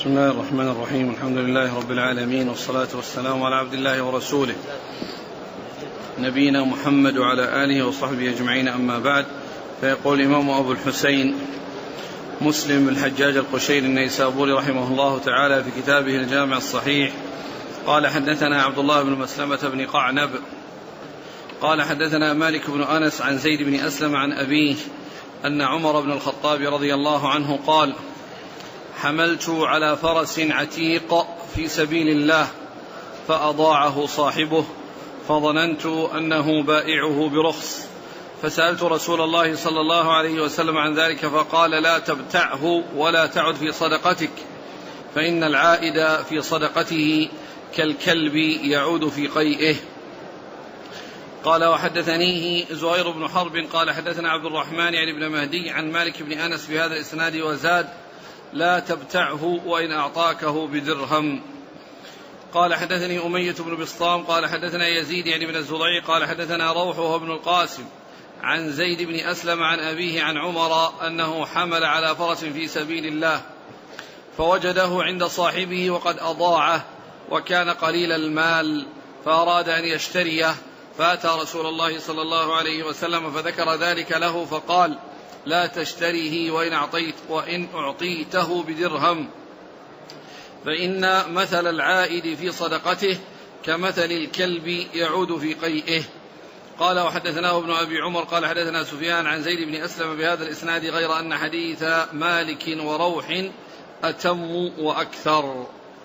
بسم الله الرحمن الرحيم. الحمد لله رب العالمين، والصلاة والسلام على عبد الله ورسوله نبينا محمد وعلى آله وصحبه أجمعين، أما بعد. فيقول الإمام أبو الحسين مسلم الحجاج القشيري النيسابوري رحمه الله تعالى في كتابه الجامع الصحيح قال: حدثنا عبد الله بن مسلمة بن قعنب قال: حدثنا مالك بن أنس عن زيد بن أسلم عن أبيه أن عمر بن الخطاب رضي الله عنه قال: حملت على فرس عتيق في سبيل الله فأضاعه صاحبه فظننت أنه بائعه برخص، فسألت رسول الله صلى الله عليه وسلم عن ذلك فقال: لا تبتعه ولا تعد في صدقتك، فإن العائد في صدقته كالكلب يعود في قيئه. قال: وحدثنيه زهير بن حرب قال: حدثنا عبد الرحمن يعني بن مهدي عن مالك بن أنس بهذا الإسناد وزاد: لا تبتعه وإن أعطاكه بدرهم. قال: حدثني أمية بن بسطام قال: حدثنا يزيد يعني بن الزرعي قال: حدثنا روح وهو ابن القاسم عن زيد بن أسلم عن أبيه عن عمر أنه حمل على فرس في سبيل الله فوجده عند صاحبه وقد أضاعه وكان قليل المال، فأراد أن يشتريه، فأتى رسول الله صلى الله عليه وسلم فذكر ذلك له فقال: لا تشتريه وإن أعطيته بدرهم، فإن مثل العائد في صدقته كمثل الكلب يعود في قيئه. قال: وحدثناه ابن أبي عمر قال: حدثنا سفيان عن زيد بن أسلم بهذا الإسناد غير أن حديث مالك وروح أتم وأكثر.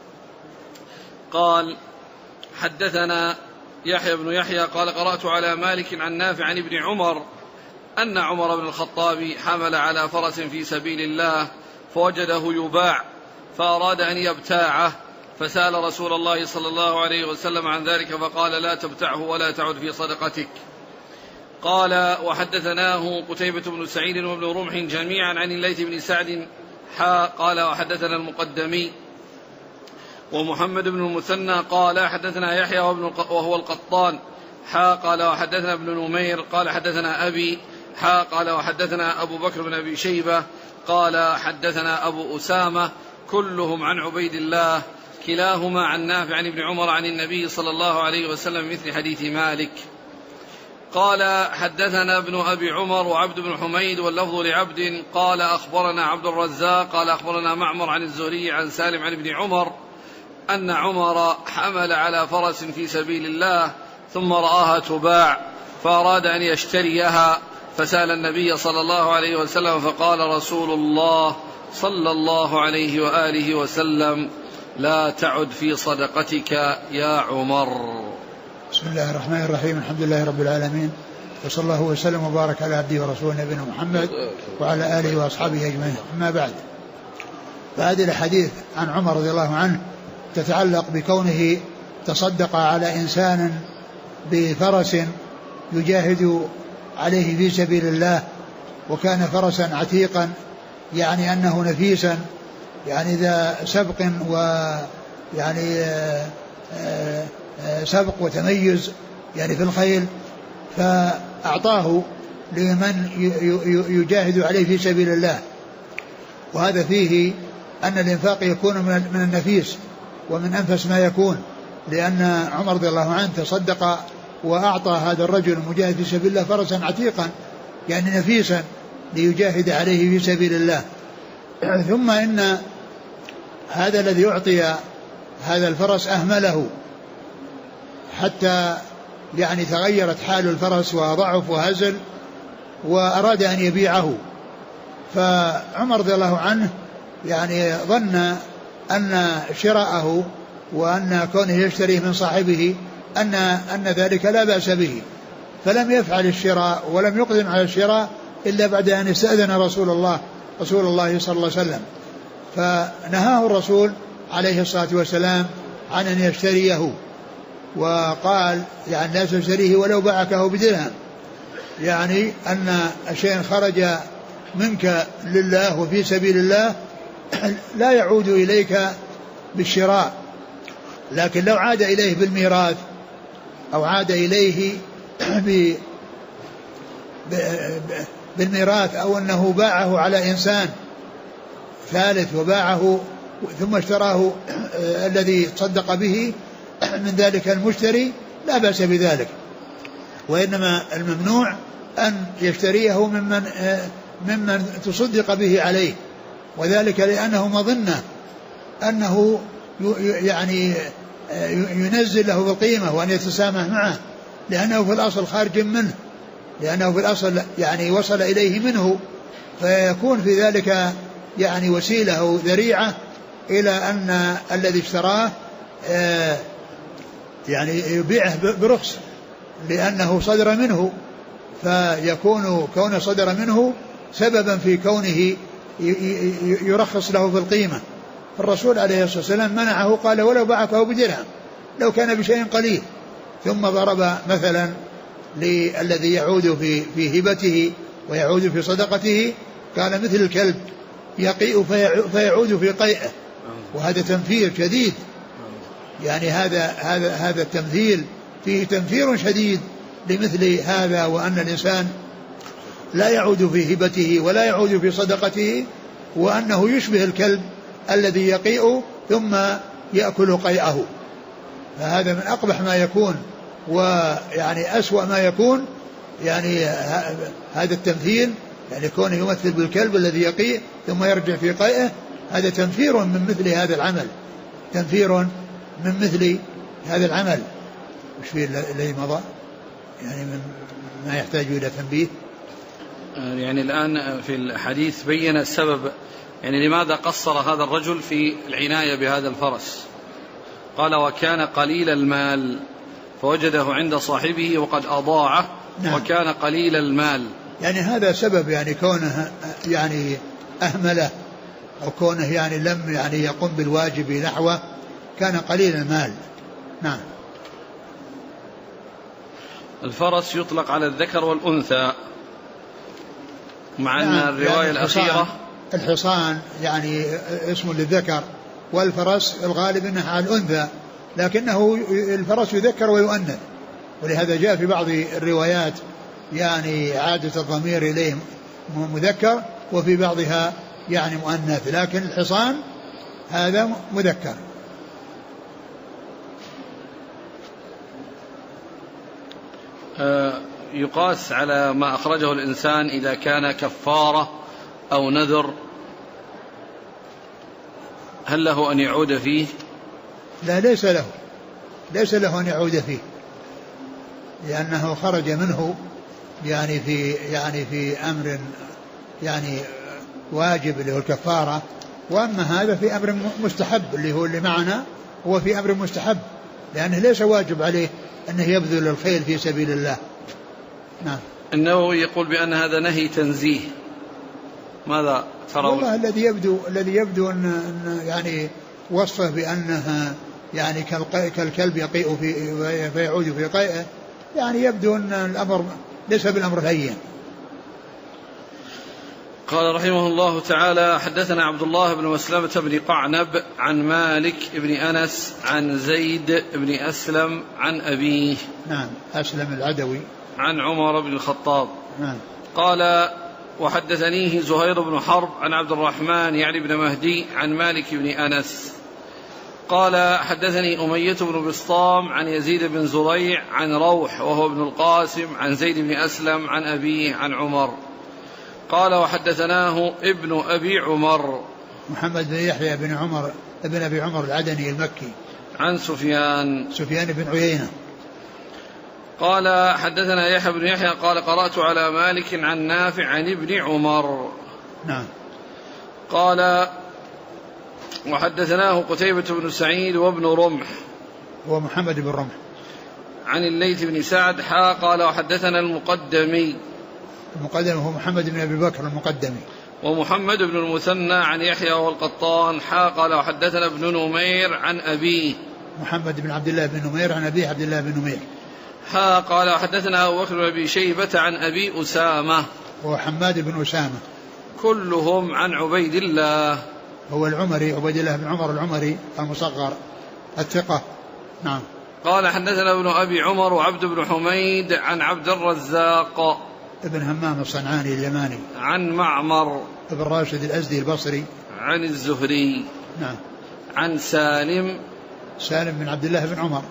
قال: حدثنا يحيى بن يحيى قال: قرأت على مالك عن نافع عن ابن عمر أن عمر بن الخطاب حمل على فرس في سبيل الله فوجده يباع فأراد أن يبتاعه، فسأل رسول الله صلى الله عليه وسلم عن ذلك فقال: لا تبتعه ولا تعد في صدقتك. قال: وحدثناه قتيبة بن سعيد وابن رمح جميعا عن الليث بن سعد قال: وحدثنا المقدمي ومحمد بن المثنى قال: حدثنا يحيى وهو القطان قال: وحدثنا ابن نمير قال: حدثنا أبي قال: وحدثنا أبو بكر بن أبي شيبة قال: حدثنا أبو أسامة كلهم عن عبيد الله كلاهما عن نافع عن ابن عمر عن النبي صلى الله عليه وسلم مثل حديث مالك. قال: حدثنا ابن أبي عمر وعبد بن حميد واللفظ لعبد قال: أخبرنا عبد الرزاق قال: أخبرنا معمر عن الزهري عن سالم عن ابن عمر أن عمر حمل على فرس في سبيل الله ثم رآها تباع فأراد أن يشتريها، فسأل النبي صلى الله عليه وسلم فقال رسول الله صلى الله عليه وآله وسلم: لا تعد في صدقتك يا عمر. بسم الله الرحمن الرحيم. الحمد لله رب العالمين، وصلى الله وسلم وبارك على عبده ورسوله نبينا محمد وعلى آله وأصحابه أجمعين، أما بعد. فهذه الحديث عن عمر رضي الله عنه تتعلق بكونه تصدق على إنسان بفرس يجاهد عليه في سبيل الله، وكان فرسا عتيقا، يعني أنه نفيسا، يعني ذا سبق ويعني سبق وتميز يعني في الخيل، فأعطاه لمن يجاهد عليه في سبيل الله. وهذا فيه أن الإنفاق يكون من النفيس ومن أنفس ما يكون، لأن عمر رضي الله عنه تصدق وأعطى هذا الرجل المجاهد في سبيل الله فرسا عتيقا، يعني نفيسا ليجاهد عليه في سبيل الله. ثم إن هذا الذي أعطي هذا الفرس أهمله حتى يعني تغيرت حال الفرس وضعف وهزل، وأراد أن يبيعه. فعمر رضي الله عنه يعني ظن أن شراءه وأن كونه يشتريه من صاحبه أن ذلك لا بأس به، فلم يفعل الشراء ولم يقدم على الشراء إلا بعد أن استأذن رسول الله صلى الله عليه وسلم، فنهاه الرسول عليه الصلاة والسلام عن أن يشتريه، وقال: يعني لا تشتريه ولو باعكه بدرهم، يعني أن شيء خرج منك لله وفي سبيل الله لا يعود إليك بالشراء، لكن لو عاد إليه بالميراث أو عاد إليه بالميراث، أو أنه باعه على إنسان ثالث وباعه ثم اشتراه الذي تصدق به من ذلك المشتري لا بأس بذلك، وإنما الممنوع أن يشتريه ممن تصدق به عليه، وذلك لأنه مظنة أنه يعني ينزل له بالقيمة وأن يتسامح معه، لأنه في الأصل خارج منه، لأنه في الأصل يعني وصل إليه منه، فيكون في ذلك يعني وسيلة أو ذريعة إلى أن الذي اشتراه يعني يبيعه برخص لأنه صدر منه، فيكون كونه صدر منه سببا في كونه يرخص له في القيمة. الرسول عليه الصلاة والسلام منعه، قال ولو باعكه بدرهم لو كان بشيء قليل. ثم ضرب مثلا للذي يعود في هبته ويعود في صدقته، قال مثل الكلب يقيء فيعود في قيئه، وهذا تنفير شديد، يعني هذا التمثيل فيه تنفير شديد لمثل هذا، وأن الإنسان لا يعود في هبته ولا يعود في صدقته، وأنه يشبه الكلب الذي يقيء ثم يأكل قيئه. فهذا من أقبح ما يكون ويعني أسوأ ما يكون، يعني هذا التمثيل، يعني كونه يمثل بالكلب الذي يقيء ثم يرجع في قيئه، هذا تنفير من مثل هذا العمل، تنفير من مثل هذا العمل. وش فيه الذي مضى يعني ما يحتاج إلى تنبيه؟ يعني الآن في الحديث بين السبب، يعني لماذا قصر هذا الرجل في العناية بهذا الفرس. قال وكان قليل المال فوجده عند صاحبه وقد أضاعه. نعم. وكان قليل المال، يعني هذا سبب، يعني كونه يعني أهمله أو كونه يعني لم يعني يقوم بالواجب نحوه، كان قليل المال. نعم. الفرس يطلق على الذكر والأنثى، مع أن الرواية الأخيرة الحصان يعني اسم للذكر، والفرس الغالب أنه على الأنثى، لكنه الفرس يذكر ويؤنث، ولهذا جاء في بعض الروايات يعني عادة الضمير إليه مذكر، وفي بعضها يعني مؤنث، لكن الحصان هذا مذكر. يقاس على ما أخرجه الإنسان إذا كان كفارة أو نذر، هل له أن يعود فيه؟ لا، ليس له أن يعود فيه، لأنه خرج منه يعني في أمر يعني واجب اللي هو الكفارة، وأما هذا في أمر مستحب اللي هو اللي معنا، هو في أمر مستحب، لأنه ليس واجب عليه أنه يبذل الخير في سبيل الله. نعم. النووي يقول بأن هذا نهي تنزيه، ماذا ترون؟ والله الذي يبدو أن يعني وصفه بأنها يعني كالكلب يقيء فيعود في قيئه، يعني يبدو أن الأمر ليس بالأمر الهين. قال رحمه الله تعالى حدثنا عبد الله بن مسلمة بن قعنب عن مالك بن أنس عن زيد بن أسلم عن أبيه. نعم، أسلم العدوي. عن عمر بن الخطاب. نعم. قال وحدثنيه زهير بن حرب عن عبد الرحمن يعني بن مهدي عن مالك بن أنس قال حدثني أمية بن بسطام عن يزيد بن زريع عن روح وهو ابن القاسم عن زيد بن أسلم عن أبيه عن عمر قال وحدثناه ابن أبي عمر محمد بن يحيى بن عمر ابن أبي عمر العدني المكي عن سفيان بن عيينة قال حدثنا يحيى بن يحيى قال قرأت على مالك عن نافع عن ابن عمر. نعم. قال وحدثناه قتيبة بن سعيد وابن رمح ومحمد بن رمح عن الليث بن سعد قال وحدثنا المقدمي هو محمد بن أبي بكر المقدمي ومحمد بن المثنى عن يحيى والقطان قال وحدثنا ابن نمير عن أبيه محمد بن عبد الله بن نمير عن أبيه عبد الله بن نمير قال وحدثنا أبو بكر بن أبي شيبة عن أبي أسامة وحماد بن أسامة كلهم عن عبيد الله هو العمري عبيد الله بن عمر العمري المصغر الثقة. نعم. قال حدثنا ابن أبي عمر وعبد بن حميد عن عبد الرزاق ابن همام الصنعاني اليماني عن معمر ابن راشد الأزدي البصري عن الزهري. نعم. عن سالم بن عبد الله بن عمر.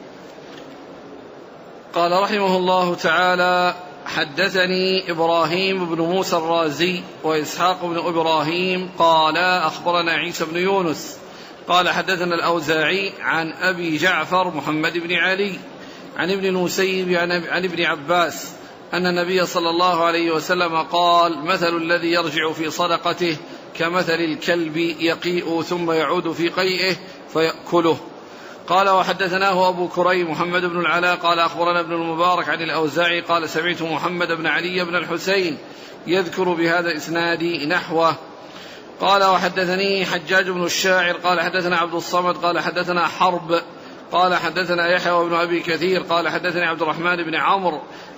قال رحمه الله تعالى: حدثني إبراهيم بن موسى الرازي وإسحاق بن إبراهيم قال أخبرنا عيسى بن يونس قال حدثنا الأوزاعي عن أبي جعفر محمد بن علي عن ابن المسيب عن ابن عباس أن النبي صلى الله عليه وسلم قال: مثل الذي يرجع في صدقته كمثل الكلب يقيء ثم يعود في قيئه فيأكله. قال: وحدثناه أبو كريم محمد بن العلاء قال أخبرنا ابن المبارك عن الأوزاعي قال: سمعت محمد بن علي بن الحسين يذكر بهذا الإسناد نحوه. قال: وحدثني حجاج بن الشاعر قال حدثنا عبد الصمد قال حدثنا حرب قال حدثنا يحيى وابن أبي كثير قال حدثني عبد الرحمن بن عمرو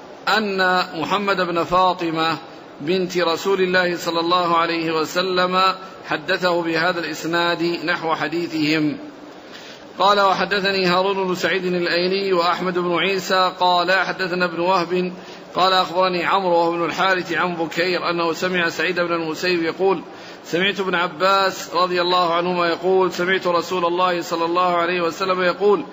أن محمد بن فاطمة بنت رسول الله صلى الله عليه وسلم حدثه بهذا الإسناد نحو حديثهم. قال: وحدثني هارون بن سعيد الأيلي وأحمد بن عيسى قال حدثنا ابن وهب قال أخبرني عمرو وهو ابن الحارث عن بكير أنه سمع سعيد بن المسيب يقول: سمعت ابن عباس رضي الله عنهما يقول: سمعت رسول الله صلى الله عليه وسلم يقول: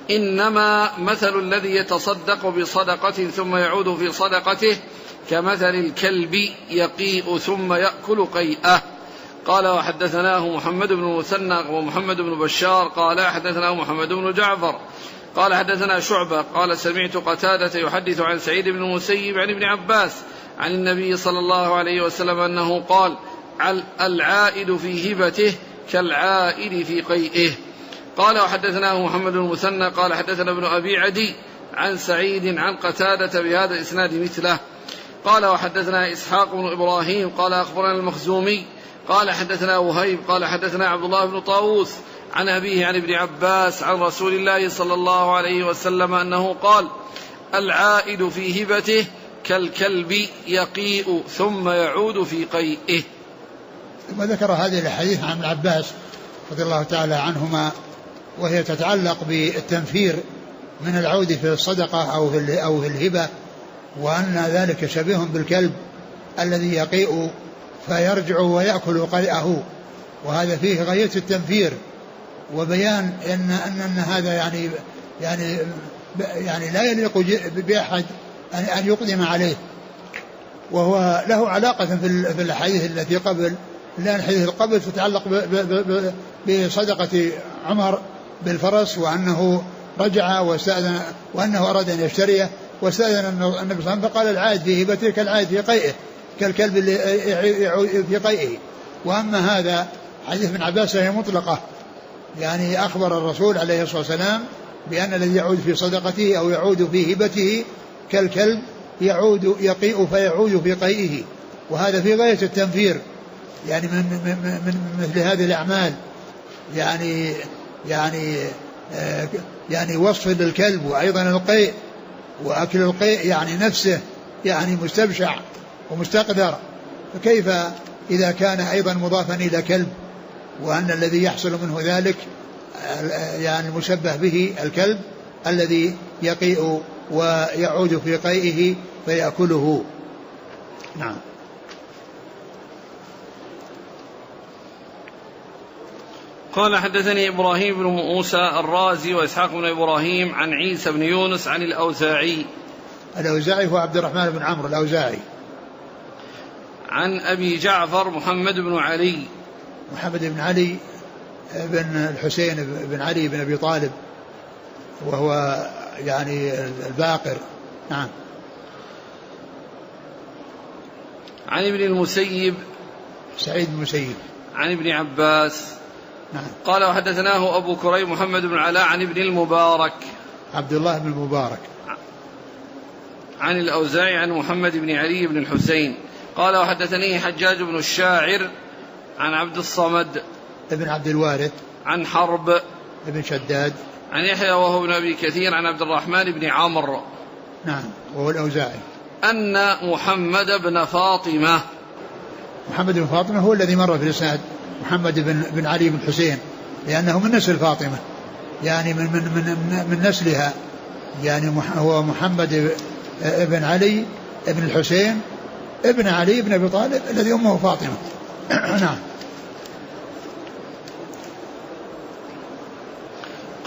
إنما مثل الذي يتصدق بصدقة ثم يعود في صدقته كمثل الكلب يقيء ثم يأكل قيئه. قال: وحدثناه محمد بن المثنى ومحمد بن بشار قال حدثناه محمد بن جعفر قال حدثنا شعبة قال: سمعت قتادة يحدث عن سعيد بن المسيب عن ابن عباس عن النبي صلى الله عليه وسلم أنه قال: العائد في هبته كالعائد في قيئه. قال: وحدثناه محمد بن المثنى قال حدثنا ابن أبي عدي عن سعيد عن قتادة بهذا الإسناد مثله. قال: وحدثنا إسحاق بن إبراهيم قال أخبرنا المخزومي قال حدثنا وهيب قال حدثنا عبد الله بن طاووس عن أبيه عن ابن عباس عن رسول الله صلى الله عليه وسلم أنه قال: العائد في هبته كالكلب يقيء ثم يعود في قيئه. ثم ذكر هذه الحديث عن ابن عباس رضي الله تعالى عنهما، وهي تتعلق بالتنفير من العود في الصدقة أو في الهبة، وأن ذلك شبيه بالكلب الذي يقيء فيرجع ويأكل قيئه، وهذا فيه غاية التنفير وبيان أن هذا يعني لا يليق بأحد أن يقدم عليه. وهو له علاقة في الحديث التي قبل، لأن الحديث قبل تتعلق بصدقة عمر بالفرس، وأنه رجع واستأذن وأنه أراد أن يشتريه واستأذن النبي صلى الله عليه وسلم فقال: العائد في هبته كالعائد في قيئه كالكلب اللي يعود في قيئه. وأما هذا حديث ابن عباس هي مطلقة، يعني أخبر الرسول عليه الصلاة والسلام بأن الذي يعود في صدقته أو يعود في هبته كالكلب يقيء فيعود في قيئه، وهذا في غاية التنفير يعني من مثل هذه الأعمال، يعني وصف للكلب وأيضا القيء، وأكل القيء يعني نفسه يعني مستبشع ومستقدر، فكيف إذا كان أيضا مضافا إلى كلب، وأن الذي يحصل منه ذلك يعني المشبه به الكلب الذي يقيء ويعود في قيئه فيأكله. نعم. قال: حدثني إبراهيم بن موسى الرازي وإسحاق بن إبراهيم عن عيسى بن يونس عن الأوزاعي هو عبد الرحمن بن عمرو الأوزاعي عن أبي جعفر محمد بن علي بن الحسين بن علي بن أبي طالب، وهو يعني الباقر. نعم. عن ابن المسيب سعيد بن المسيب عن ابن عباس. نعم. قال: وحدثناه أبو كريم محمد بن علاء عن ابن المبارك عبد الله بن المبارك عن الأوزاعي عن محمد بن علي بن الحسين. قال: وحدثني حجاج بن الشاعر عن عبد الصمد ابن عبد الوارث عن حرب ابن شداد عن يحيى وهو ابن أبي كثير عن عبد الرحمن بن عمرو. نعم. وهو الأوزاعي. أن محمد بن فاطمة هو الذي مر في الإسناد، محمد بن علي بن حسين، لأنه من نسل فاطمة، يعني من نسلها، يعني هو محمد بن علي بن الحسين ابن علي بن أبي طالب الذي أمه فاطمة. نعم.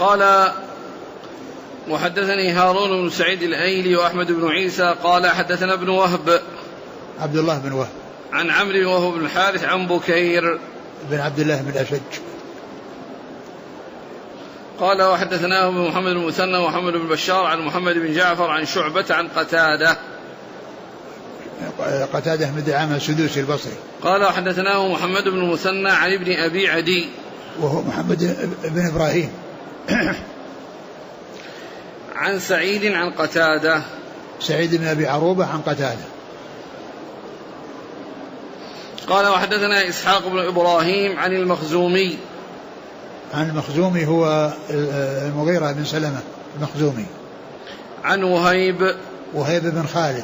قال وحدثني هارون بن سعيد الأيلي وأحمد بن عيسى قال حدثنا ابن وهب عبد الله بن وهب عن عمرو وهو بن الحارث عن بكير بن عبد الله بن الأشج قال وحدثناه ابن محمد بن المثنى ومحمد بن بشار عن محمد بن جعفر عن شعبة عن قتادة بن دعامة السدوسي البصري قال وحدثناه محمد بن المثنى عن ابن أبي عدي وهو محمد بن إبراهيم عن سعيد عن قتادة سعيد بن أبي عروبة عن قتادة قال وحدثنا إسحاق بن إبراهيم عن المخزومي عن المخزومي هو المغيرة بن سلمة المخزومي عن وهيب بن خالد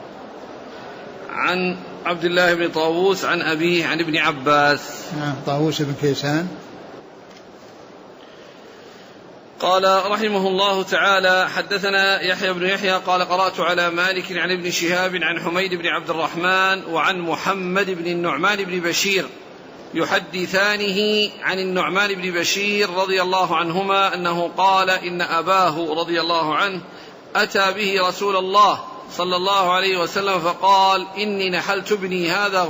عن عبد الله بن طاووس عن أبيه عن ابن عباس. نعم طاووس بن كيسان. قال رحمه الله تعالى حدثنا يحيى بن يحيى قال قرأت على مالك عن ابن شهاب عن حميد بن عبد الرحمن وعن محمد بن النعمان بن بشير يحدثانه عن النعمان بن بشير رضي الله عنهما أنه قال إن أباه رضي الله عنه أتى به رسول الله صلى الله عليه وسلم فقال إني نحلت ابني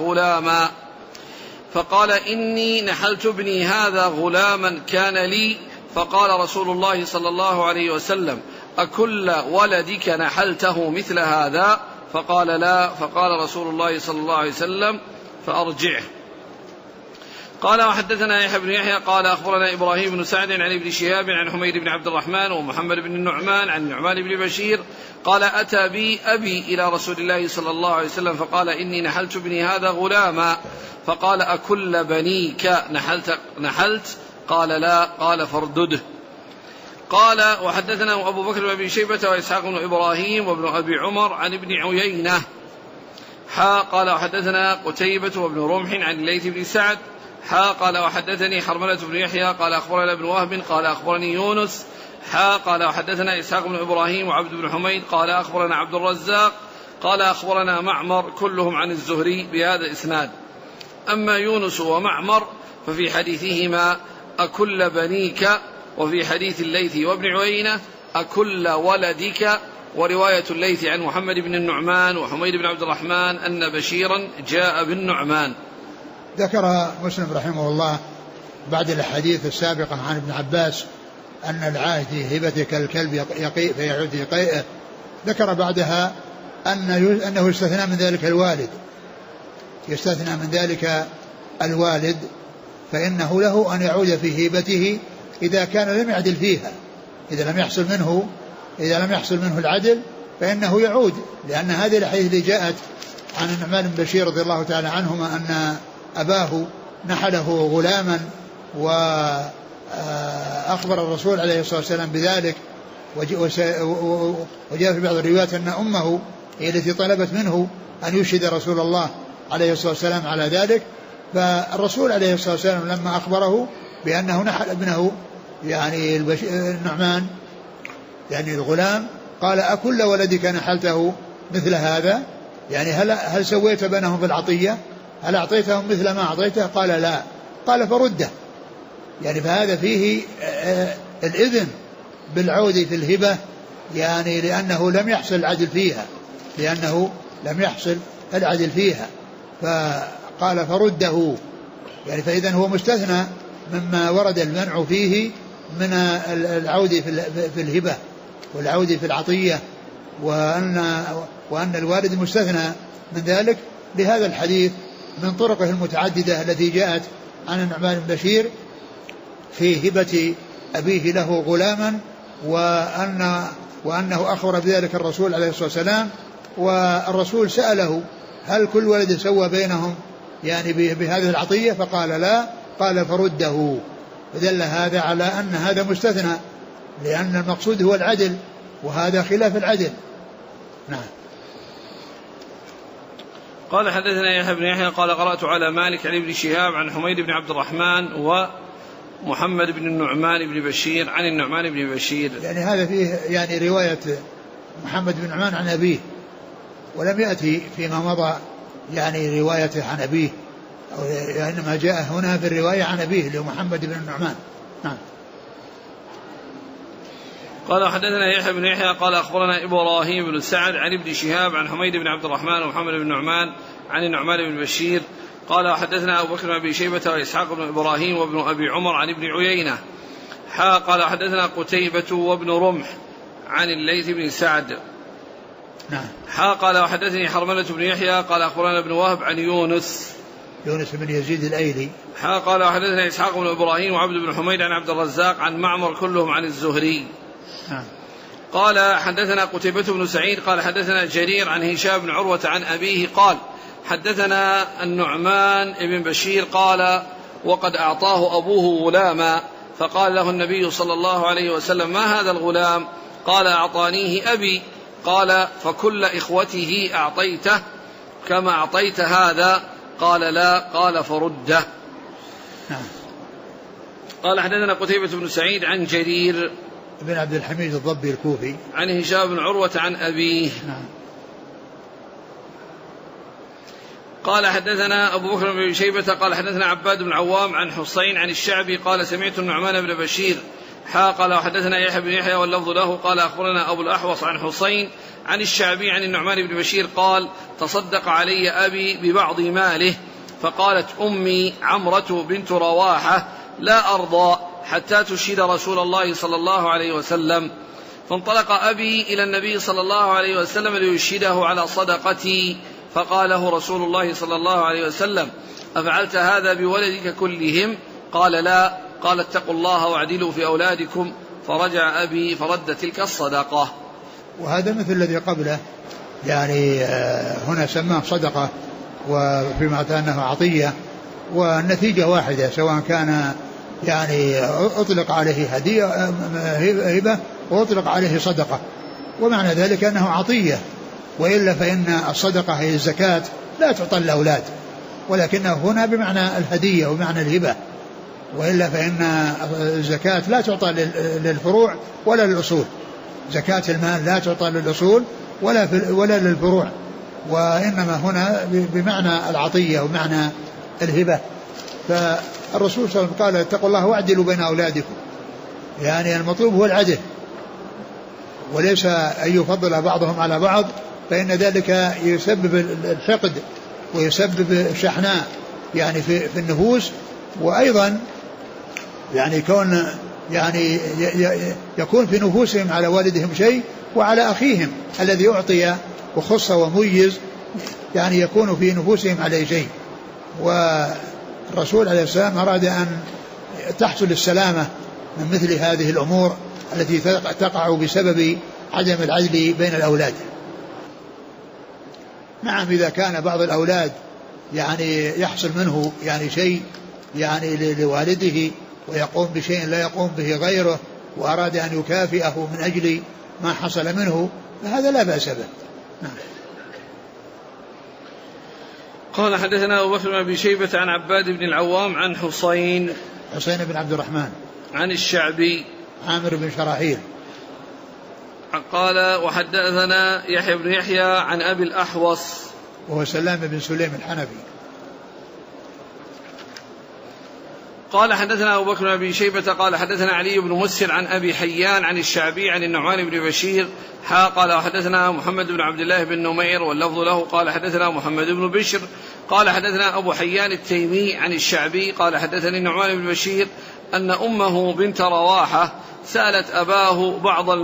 هذا غلاما كان لي. فقال رسول الله صلى الله عليه وسلم أكل ولدك نحلته مثل هذا؟ فقال لا. فقال رسول الله صلى الله عليه وسلم فأرجعه. قال وحدثنا يحيى بن يحيى قال أخبرنا إبراهيم بن سعد عن ابن شهاب عن حميد بن عبد الرحمن ومحمد بن النعمان عن النعمان بن بشير قال أتى بي أبي إلى رسول الله صلى الله عليه وسلم فقال إني نحلت ابني هذا غلاما. فقال أكل بنيك نحلت؟ قال لا. قال فاردده. قال وحدثنا أبو بكر بن شيبة وإسحاق بن إبراهيم وابن أبي عمر عن ابن عيينة قال وحدثنا قتيبة وابن رمح عن الليث بن سعد قال وحدثني حرملة بن يحيى قال أخبرنا ابن وهب قال أخبرني يونس قال وحدثنا إسحاق بن إبراهيم وعبد بن حميد قال أخبرنا عبد الرزاق قال أخبرنا معمر كلهم عن الزهري بهذا الإسناد. أما يونس ومعمر ففي حديثهما أكل بنيك، وفي حديث الليث وابن عيينة أكل ولدك. ورواية الليث عن محمد بن النعمان وحميد بن عبد الرحمن أن بشيرا جاء بالنعمان. ذكر مسلم رحمه الله بعد الحديث السابقة عن ابن عباس أن العاهد في هبته كالكلب يقيء فيعود في قيئه، ذكر بعدها أنه يستثنى من ذلك الوالد فإنه له أن يعود في هبته إذا كان لم يعدل فيها، إذا لم يحصل منه العدل فإنه يعود، لأن هذه الحديث اللي جاءت عن النعمان بن بشير رضي الله تعالى عنهما أن أباه نحله غلاما وأخبر الرسول عليه الصلاة والسلام بذلك، وجاء في بعض الروايات أن أمه هي التي طلبت منه أن يشهد رسول الله عليه الصلاة والسلام على ذلك. فالرسول عليه الصلاة والسلام لما أخبره بأنه نحل ابنه يعني النعمان يعني الغلام قال أكل ولدك نحلته مثل هذا؟ يعني هل سويت بينهم بالعطية؟ هل أعطيتهم مثل ما أعطيته؟ قال لا. قال فرده. يعني فهذا فيه الإذن بالعود في الهبة، يعني لأنه لم يحصل العدل فيها فقال فرده. يعني فإذا هو مستثنى مما ورد المنع فيه من العود في الهبة والعود في العطية، وأن الوالد مستثنى من ذلك لهذا الحديث من طرقه المتعددة التي جاءت عن النعمان بن بشير في هبة أبيه له غلاما، وأنه أخبر بذلك الرسول عليه الصلاة والسلام، والرسول سأله هل كل ولد سوى بينهم يعني بهذه العطية؟ فقال لا. قال فرده. فدل هذا على أن هذا مستثنى، لأن المقصود هو العدل وهذا خلاف العدل. نعم. قال حدثنا يحيى بن يحيى قال قرأت على مالك عن ابن شهاب عن حميد بن عبد الرحمن ومحمد بن النعمان بن بشير عن النعمان بن بشير. يعني هذا فيه يعني رواية محمد بن النعمان عن أبيه، ولم يأتي فيما مضى يعني روايته عن أبيه، إنما جاء هنا في الرواية عن أبيه اللي هو محمد بن النعمان. نعم. قال حدثنا يحيى بن يحيى قال أخبرنا إبراهيم بن سعد عن ابن شهاب عن حميد بن عبد الرحمن ومحمد بن نعمان عن النعمان بن بشير قال حدثنا أبو بكر بن أبي شيبة وإسحاق بن إبراهيم وابن أبي عمر عن ابن عيينة قال حدثنا قتيبة وابن رمح عن الليث بن سعد قال حدثني حرملة بن يحيى قال أخبرنا ابن وهب عن يونس بن يزيد الأيلي قال حدثنا إسحاق بن إبراهيم وعبد بن حميد عن عبد الرزاق عن معمر كلهم عن الزهري. قال حدثنا قتيبة بن سعيد قال حدثنا جرير عن هشام بن عروة عن أبيه قال حدثنا النعمان بن بشير قال وقد أعطاه أبوه غلاما فقال له النبي صلى الله عليه وسلم ما هذا الغلام؟ قال أعطانيه أبي. قال فكل إخوته أعطيته كما أعطيت هذا؟ قال لا. قال فرده. قال حدثنا قتيبة بن سعيد عن جرير بن عبد الحميد الضبي الكوفي عن هشام بن عروة عن أبيه. قال حدثنا أبو بكر بن شيبة قال حدثنا عباد بن عوام عن حسين عن الشعبي قال سمعت النعمان بن بشير قال وحدثنا يحيى بن يحيى واللفظ له قال أخبرنا أبو الأحوص عن حسين عن الشعبي عن النعمان بن بشير قال تصدق علي أبي ببعض ماله فقالت أمي عمرة بنت رواحة لا أرضى حتى تشهد رسول الله صلى الله عليه وسلم. فانطلق أبي إلى النبي صلى الله عليه وسلم ليشهده على صدقتي فقال له رسول الله صلى الله عليه وسلم أفعلت هذا بولدك كلهم؟ قال لا. قال اتقوا الله واعدلوا في أولادكم. فرجع أبي فرد تلك الصدقة. وهذا مثل الذي قبله يعني هنا سماه صدقة وفيما أتى أنه عطية والنتيجة واحدة سواء كان يعني أطلق عليه هدية هبة وأطلق عليه صدقة ومعنى ذلك أنه عطية وإلا فإن الصدقة هي الزكاة لا تعطى الأولاد ولكنه هنا بمعنى الهدية وبمعنى الهبة وإلا فإن الزكاة لا تعطى للفروع ولا للأصول. زكاة المال لا تعطى للأصول ولا للفروع وإنما هنا بمعنى العطية ومعنى الهبة. فالرسول صلى الله عليه وسلم قال اتقوا الله واعدلوا بين أولادكم يعني المطلوب هو العدل وليس أن يفضل بعضهم على بعض فإن ذلك يسبب الحقد ويسبب الشحناء يعني في النفوس وأيضا يعني كون يعني يكون في نفوسهم على والدهم شيء وعلى أخيهم الذي أعطي وخص وميز يعني يكون في نفوسهم عليه شيء. والرسول عليه السلام أراد أن تحصل السلامة من مثل هذه الأمور التي تقع بسبب عدم العدل بين الأولاد. نعم إذا كان بعض الأولاد يعني يحصل منه يعني شيء يعني لوالده ويقوم بشيء لا يقوم به غيره وأراد أن يكافئه من أجل ما حصل منه فهذا لا بأس به. نعم. قال حدثنا أبو بكر بن أبي شيبة عن عباد بن العوام عن حسين بن عبد الرحمن عن الشعبي عامر بن شراحيل قال وحدثنا يحيى بن يحيى عن أبي الأحوص وهو سلام بن سليم الحنفي قال حدثنا أبو بكر بن أبي شيبة قال حدثنا علي بن مسهر عن أبي حيان عن الشعبي عن النعمان بن بشير قال وحدثنا محمد بن عبد الله بن نمير واللفظ له قال حدثنا محمد بن بشر قال حدثنا أبو حيان التيمي عن الشعبي قال حدثني النعمان بن بشير أن أمه بنت رواحة سألت أباه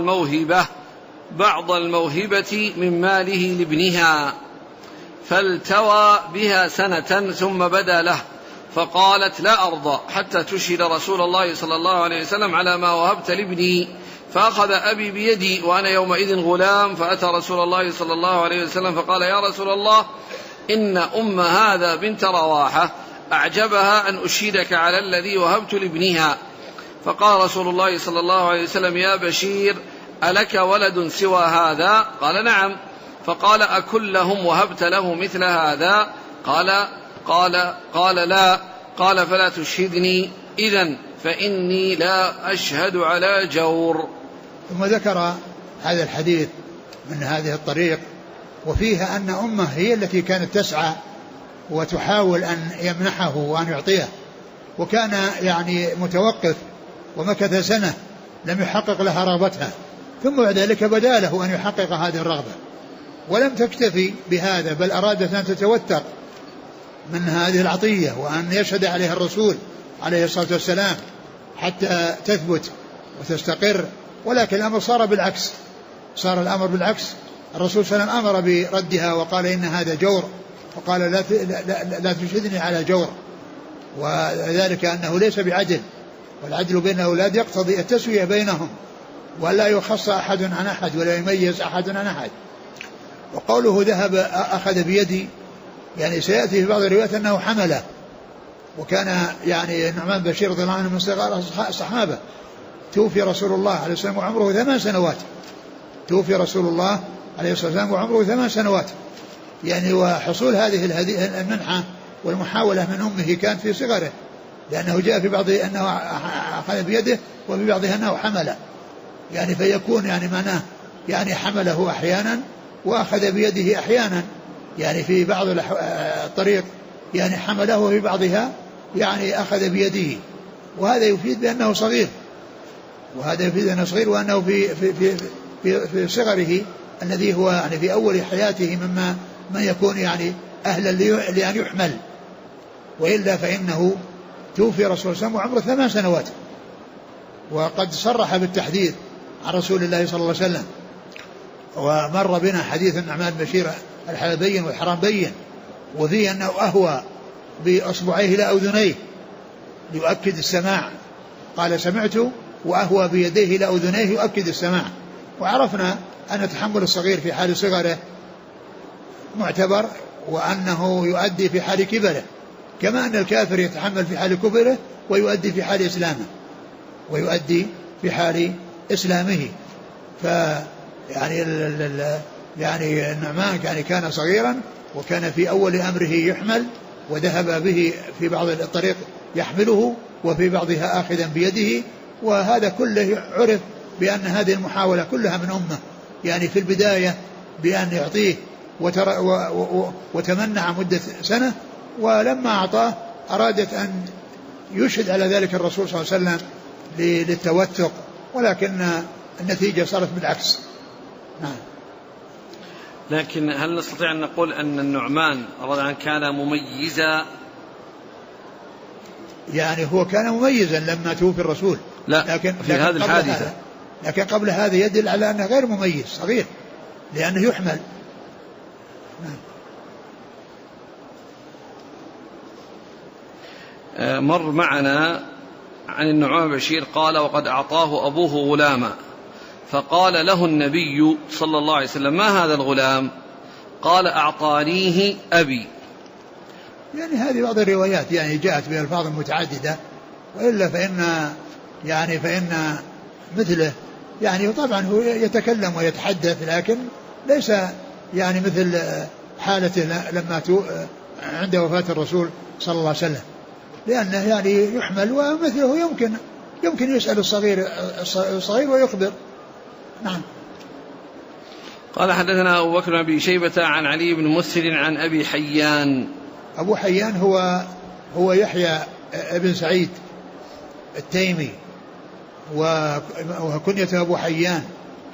بعض الموهبة من ماله لابنها فالتوى بها سنة ثم بدا له فقالت لا أرضى حتى تشهد رسول الله صلى الله عليه وسلم على ما وهبت لابني. فأخذ أبي بيدي وأنا يومئذ غلام فأتى رسول الله صلى الله عليه وسلم فقال يا رسول الله إن أم هذا بنت رواحة أعجبها أن أشهدك على الذي وهبت لابنها. فقال رسول الله صلى الله عليه وسلم يا بشير ألك ولد سوى هذا؟ قال نعم. فقال أكلهم وهبت له مثل هذا؟ قال لا. قال فلا تشهدني إذن فإني لا أشهد على جور. ثم ذكر هذا الحديث من هذه الطريق وفيها أن أمه هي التي كانت تسعى وتحاول أن يمنحه وأن يعطيه وكان يعني متوقف ومكث سنة لم يحقق لها رغبتها ثم بعد ذلك بدا له أن يحقق هذه الرغبة، ولم تكتفي بهذا بل أرادت أن تتوثق من هذه العطية وأن يشهد عليها الرسول عليه الصلاة والسلام حتى تثبت وتستقر. ولكن الأمر صار بالعكس، صار الأمر بالعكس. الرسول صلى الله عليه وسلم أمر بردها وقال إن هذا جور، وقال لا تشهدني على جور، وذلك أنه ليس بعدل، والعدل بين الأولاد يقتضي التسوية بينهم ولا يخص أحد عن أحد ولا يميز أحد عن أحد. وقوله ذهب أخذ بيدي يعني سيأتي في بعض الروايات أنه حمله، وكان يعني النعمان بن بشير رضي الله عنه من صغار الصحابة. توفي رسول الله عليه الصلاة والسلام وعمره 8 سنوات، توفي رسول الله عليه الصلاة والسلام وعمره 8 سنوات يعني. وحصول هذه المنحة والمحاولة من أمه كان في صغره، لأنه جاء في بعض أنه أخذ بيده وفي بعضها أنه حمله يعني، فيكون يعني معناه يعني حمله أحيانا وأخذ بيده أحيانا يعني في بعض الطريق يعني حمله وفي بعضها يعني أخذ بيده. وهذا يفيد بأنه صغير، وهذا يفيد أنه صغير وأنه في صغره الذي هو يعني في أول حياته مما من يكون يعني أهلا لأن يحمل. وإلا فإنه توفي رسول الله صلى الله عليه وسلم وعمره 8 سنوات، وقد صرح بالتحديث عن رسول الله صلى الله عليه وسلم. ومر بنا حديث النعمان بن بشير الحلال بين والحرام بين، وفيه أنه أهوى بأصبعيه إلى أذنيه ليؤكد السماع، قال سمعت وأهوى بيديه إلى أذنيه يؤكد السماع. وعرفنا أن تحمل الصغير في حال صغره معتبر، وأنه يؤدي في حال كبره، كما أن الكافر يتحمل في حال كبره ويؤدي في حال إسلامه، ويؤدي في حال إسلامه. يعني النعمان يعني كان صغيرا وكان في أول أمره يحمل، وذهب به في بعض الطريق يحمله وفي بعضها آخذا بيده. وهذا كله عرف بأن هذه المحاولة كلها من أمه يعني في البداية بأن يعطيه وتمنع مدة سنة، ولما أعطاه أرادت أن يشهد على ذلك الرسول صلى الله عليه وسلم للتوثق، ولكن النتيجة صارت بالعكس. نعم. لكن هل نستطيع أن نقول أن النعمان رضي الله عنه كان مميزا؟ يعني هو كان مميزا لما توفي الرسول، لا لكن في هذه الحادثة، لكن قبل هذا يدل على أنه غير مميز، صغير لأنه يحمل. مر معنا عن النعمان بن بشير قال وقد أعطاه أبوه غلاما، فقال له النبي صلى الله عليه وسلم ما هذا الغلام؟ قال أعطانيه أبي. يعني هذه بعض الروايات يعني جاءت بألفاظ متعددة، وإلا فإن مثله يعني طبعا هو يتكلم ويتحدث، لكن ليس يعني مثل حالته لما عند وفاة الرسول صلى الله عليه وسلم، لأنه يعني يحمل ومثله يمكن يسأل الصغير ويخبر. نعم. قال حدثنا أبو بكر بن أبي شيبة عن علي بن مسهر عن أبي حيان. أبو حيان هو يحيى ابن سعيد التيمي، وكنيته أبو حيان،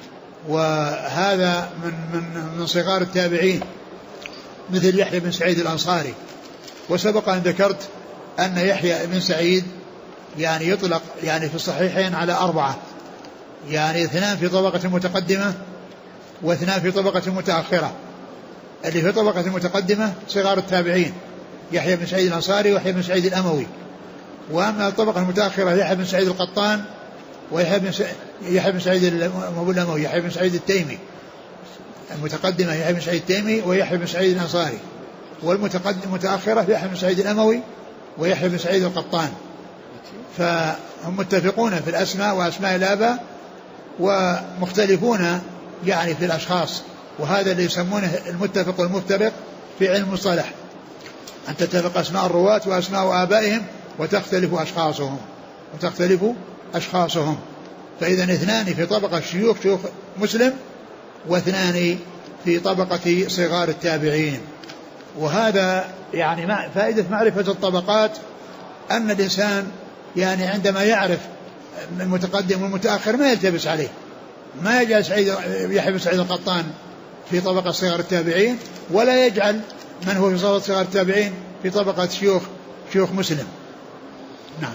وهذا من صغار التابعين مثل يحيى بن سعيد الأنصاري. وسبق أن ذكرت أن يحيى بن سعيد يعني يطلق يعني في الصحيحين على 4، يعني 2 في طبقة متقدمة و2 في طبقة متأخرة. اللي في طبقة المتقدمة صغار التابعين يحيى بن سعيد الأنصاري ويحيى بن سعيد الأموي، وأما الطبقة المتأخرة يحيى بن سعيد القطان ويحيى بن سعيد الأموي، يحيى بن سعيد التيمي. المتقدمة يحيى بن سعيد التيمي ويحيى بن سعيد الأنصاري، والمتأخرة يحيى بن سعيد الأموي ويحيى بن سعيد القطان. فهم متفقون في الأسماء وأسماء الآباء، ومختلفون يعني في الأشخاص، وهذا اللي يسمونه المتفق والمفترق في علم المصطلح، أن تتفق أسماء الرواة وأسماء آبائهم وتختلف أشخاصهم. فإذا 2 في طبقة شيوخ مسلم، و2 في طبقة صغار التابعين. وهذا يعني فائدة معرفة الطبقات، أن الإنسان يعني عندما يعرف المتقدم والمتأخر ما يلتبس عليه، ما يجعل يحيى بن سعيد القطان في طبقة صغار التابعين، ولا يجعل من هو في طبقة صغار التابعين في طبقة شيوخ مسلم. نعم.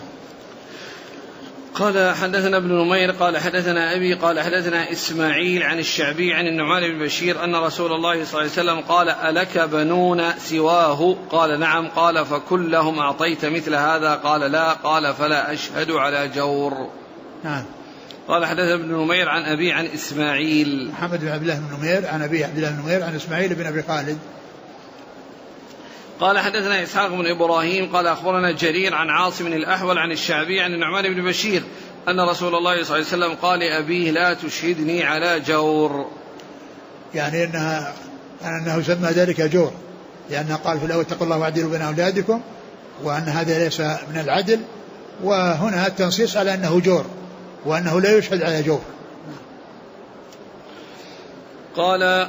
قال حدثنا ابن نمير قال حدثنا أبي قال حدثنا إسماعيل عن الشعبي عن النعمان بن بشير أن رسول الله صلى الله عليه وسلم قال ألك بنون سواه؟ قال نعم. قال فكلهم أعطيت مثل هذا؟ قال لا. قال فلا أشهد على جور. نعم. قال حدثنا ابن نمير عن أبي عن إسماعيل محمد بن عبد الله بن نمير عن أبي عبد الله بن نمير عن إسماعيل بن أبي خالد قال حدثنا إسحاق بن إبراهيم قال أخبرنا جرير عن عاصم الأحول عن الشعبي عن النعمان بن بشير أن رسول الله صلى الله عليه وسلم قال لأبيه لا تشهدني على جور، يعني أنه سمى ذلك جور، لأنه قال في الأول اتقوا الله واعدلوا بين أولادكم، وأن هذا ليس من العدل، وهنا التنصيص على أنه جور وأنه لا يشهد على جور. قال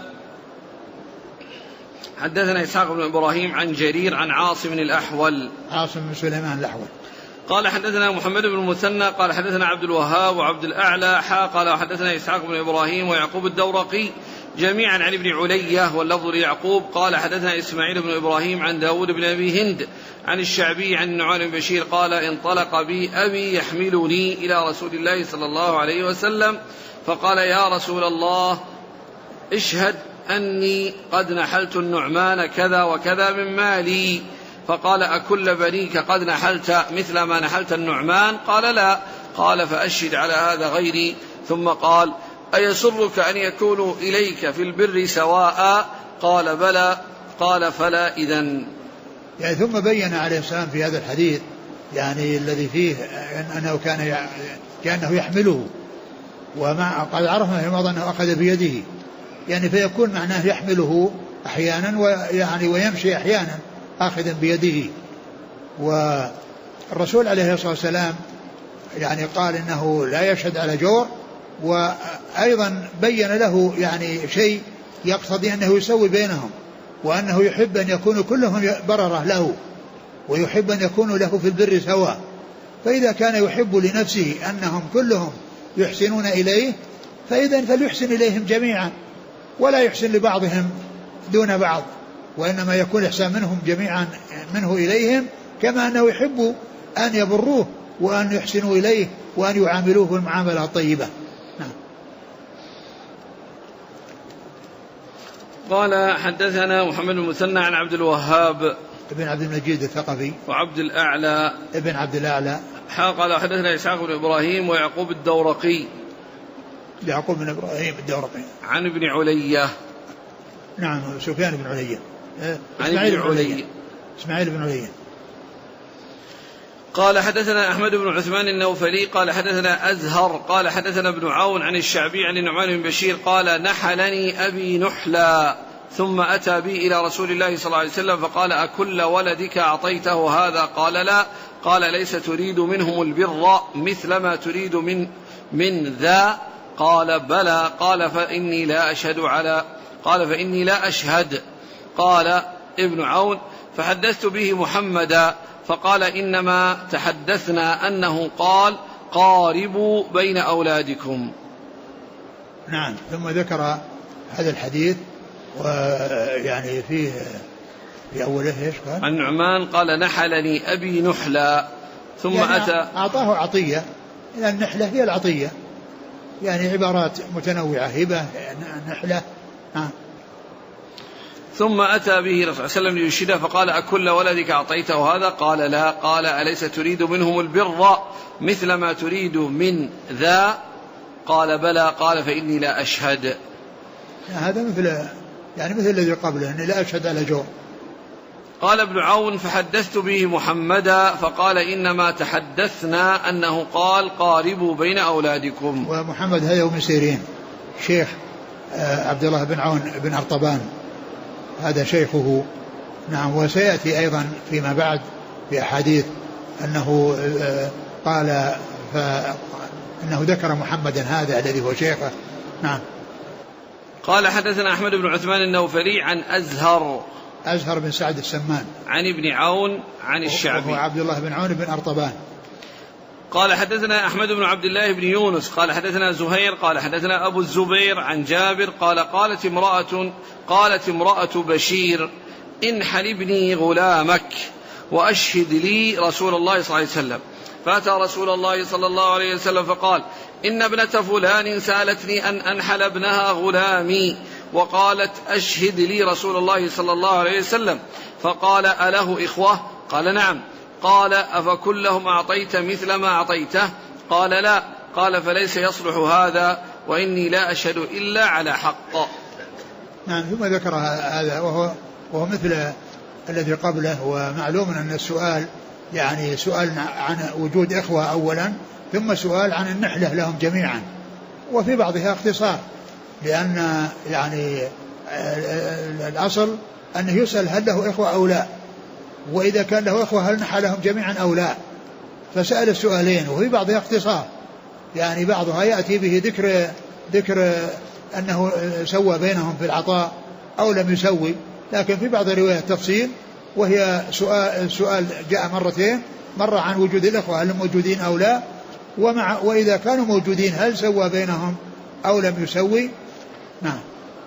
حدثنا إسحاق بن إبراهيم عن جرير عن عاصم الأحول عاصم بن سليمان الأحول قال حدثنا محمد بن المثنى قال حدثنا عبد الوهاب وعبد الأعلى قال حدثنا إسحاق بن إبراهيم ويعقوب الدورقي جميعا عن ابن علية واللفظ ليعقوب قال حدثنا إسماعيل بن إبراهيم عن داود بن أبي هند عن الشعبي عن النعمان بن بشير قال انطلق بي أبي يحملني إلى رسول الله صلى الله عليه وسلم فقال يا رسول الله اشهد أني قد نحلت النعمان كذا وكذا من مالي. فقال أكل بنيك قد نحلت مثل ما نحلت النعمان؟ قال لا. قال فأشهد على هذا غيري. ثم قال أيسرك أن يكونوا إليك في البر سواء؟ قال بلى. قال فلا إذن. يعني ثم بين عليه السلام في هذا الحديث يعني الذي فيه أنه كأنه يحمله، وما قد عرفنا في الماضي أنه أخذ بيده، يعني فيكون معناه يحمله أحيانا ويعني ويمشي أحيانا آخذا بيده. والرسول عليه الصلاة والسلام يعني قال إنه لا يشهد على جور، وأيضا بين له يعني شيء يقتضي أنه يسوي بينهم، وأنه يحب أن يكونوا كلهم بررة له، ويحب أن يكونوا له في البر سواء. فإذا كان يحب لنفسه أنهم كلهم يحسنون إليه فإذن فليحسن إليهم جميعا، ولا يحسن لبعضهم دون بعض، وإنما يكون إحسان منهم جميعا منه إليهم، كما أنه يحب أن يبروه وأن يحسنوا إليه وأن يعاملوه بالمعاملة الطيبة. نعم. قال حدثنا محمد بن المثنى عن عبد الوهاب ابن عبد المجيد الثقفي وعبد الأعلى ابن عبد الأعلى قال حدثنا إسحاق بن إبراهيم ويعقوب الدورقي يعقوب بن إبراهيم الدورقي عن ابن علية. نعم سفيان بن علية إسماعيل بن علية. قال حدثنا أحمد بن عثمان النوفلي قال حدثنا أزهر قال حدثنا ابن عون عن الشعبي عن النعمان بن بشير قال نحلني أبي نحلا ثم أتى بي إلى رسول الله صلى الله عليه وسلم فقال أكل ولدك أعطيته هذا؟ قال لا. قال ليس تريد منهم البر مثل ما تريد من ذا؟ قال بلى. قال فإني لا أشهد. قال ابن عون فحدثت به محمدا فقال إنما تحدثنا أنه قال قاربوا بين أولادكم. نعم. ثم ذكر هذا الحديث ويعني فيه في أوله إيش قال؟ النعمان قال نحلني أبي نحلا ثم يعني أتى أعطاه عطية، يعني النحلة هي العطية، يعني عبارات متنوعة، هبة نحلة. ثم أتى به رسول الله صلى الله عليه وسلم ليشهده فقال أكل ولدك أعطيته هذا؟ قال لا. قال أليس تريد منهم البر مثل ما تريد من ذا؟ قال بلى. قال فإني لا أشهد. هذا مثل الذي قبله أني لا أشهد على جور. قال ابن عون فحدثت به محمدا فقال إنما تحدثنا أنه قال قاربوا بين أولادكم. ومحمد هذا من سيرين شيخ عبد الله بن عون بن أرطبان، هذا شيخه. نعم. وسيأتي أيضا فيما بعد في أحاديث أنه قال أنه ذكر محمدا هذا الذي هو شيخه. نعم. قال حدثنا أحمد بن عثمان النوفلي عن أزهر بن سعد السمان عن ابن عون عن الشعبي وعبد الله بن عون بن أرطبان. قال حدثنا أحمد بن عبد الله بن يونس قال حدثنا زهير قال حدثنا أبو الزبير عن جابر قال قالت امرأة بشير انحل ابني غلامك وأشهد لي رسول الله صلى الله عليه وسلم. فأتى رسول الله صلى الله عليه وسلم فقال إن ابنة فلان سألتني أن أنحل ابنها غلامي وقالت أشهد لي رسول الله صلى الله عليه وسلم. فقال أله إخوة؟ قال نعم. قال أفكلهم أعطيت مثل ما أعطيته؟ قال لا. قال فليس يصلح هذا وإني لا أشهد إلا على حق. نعم. ثم ذكر هذا وهو مثل الذي قبله. ومعلوم أن السؤال يعني سؤال عن وجود إخوة أولا، ثم سؤال عن النحلة لهم جميعا، وفي بعضها اختصار، لأن يعني الأصل أنه يسأل هل له إخوة أو لا، وإذا كان له إخوة هل نحلهم جميعا أو لا، فسأل السؤالين. وفي بعضها اختصار، يعني بعضها يأتي به ذكر أنه سوى بينهم في العطاء أو لم يسوي، لكن في بعض الروايات تفصيل، وهي سؤال جاء مرتين، مرة عن وجود الإخوة هل موجودين أو لا، وإذا كانوا موجودين هل سوى بينهم أو لم يسوي. نعم.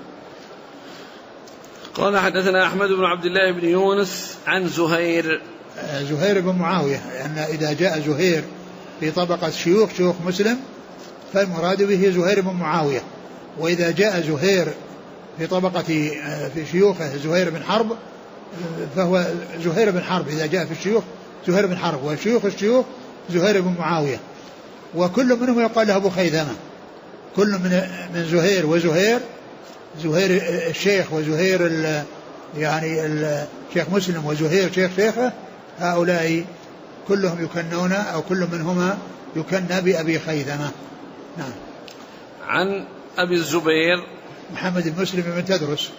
قال حدثنا أحمد بن عبد الله بن يونس عن زهير بن معاوية، لأن إذا جاء زهير في طبقة شيوخ مسلم فالمراد به زهير بن معاوية، وإذا جاء زهير في طبقة في شيوخه زهير بن حرب فهو زهير بن حرب، إذا جاء في الشيوخ زهير بن حرب، وشيوخ الشيوخ زهير بن معاوية، وكل منهم يقال له أبو خيثمة، كل من زهير وزهير، زهير الشيخ وزهير يعني الشيخ مسلم وزهير شيخه، هؤلاء كلهم يكنون أو كل منهما يكنى بأبي خيثمة. نعم. عن أبي الزبير محمد بن مسلم بن تدرس.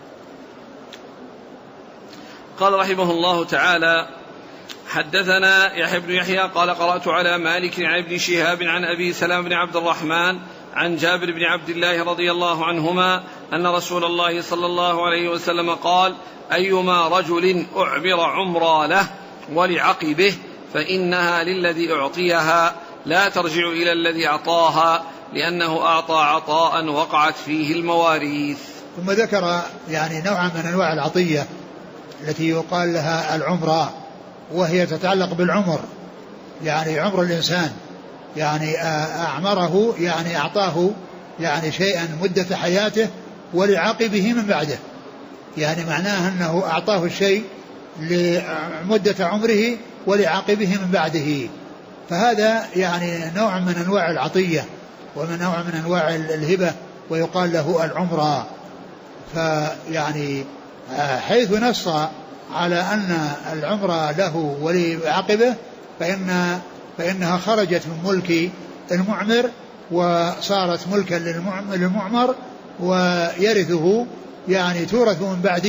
قال رحمه الله تعالى حدثنا يحيى بن يحيى قال قرأت على مالك عن ابن شهاب عن أبي سلام بن عبد الرحمن عن جابر بن عبد الله رضي الله عنهما أن رسول الله صلى الله عليه وسلم قال أيما رجل أعبر عمرا له ولعقبه فإنها للذي أعطيها لا ترجع إلى الذي أعطاها لأنه أعطى عطاء وقعت فيه المواريث. ثم ذكر يعني نوعا من أنواع العطية التي يقال لها العمرة، وهي تتعلق بالعمر، يعني عمر الإنسان، يعني أعمره، يعني أعطاه يعني شيئا مدة حياته ولعقبه من بعده، يعني معناه أنه أعطاه الشيء لمدة عمره ولعقبه من بعده، فهذا يعني نوع من أنواع العطية ومن نوع من أنواع الهبة، ويقال له العمرة. فيعني حيث نص على أن العمرة له ولعقبه فإنها خرجت من ملك المعمر وصارت ملكا للمعمر ويرثه، يعني تورث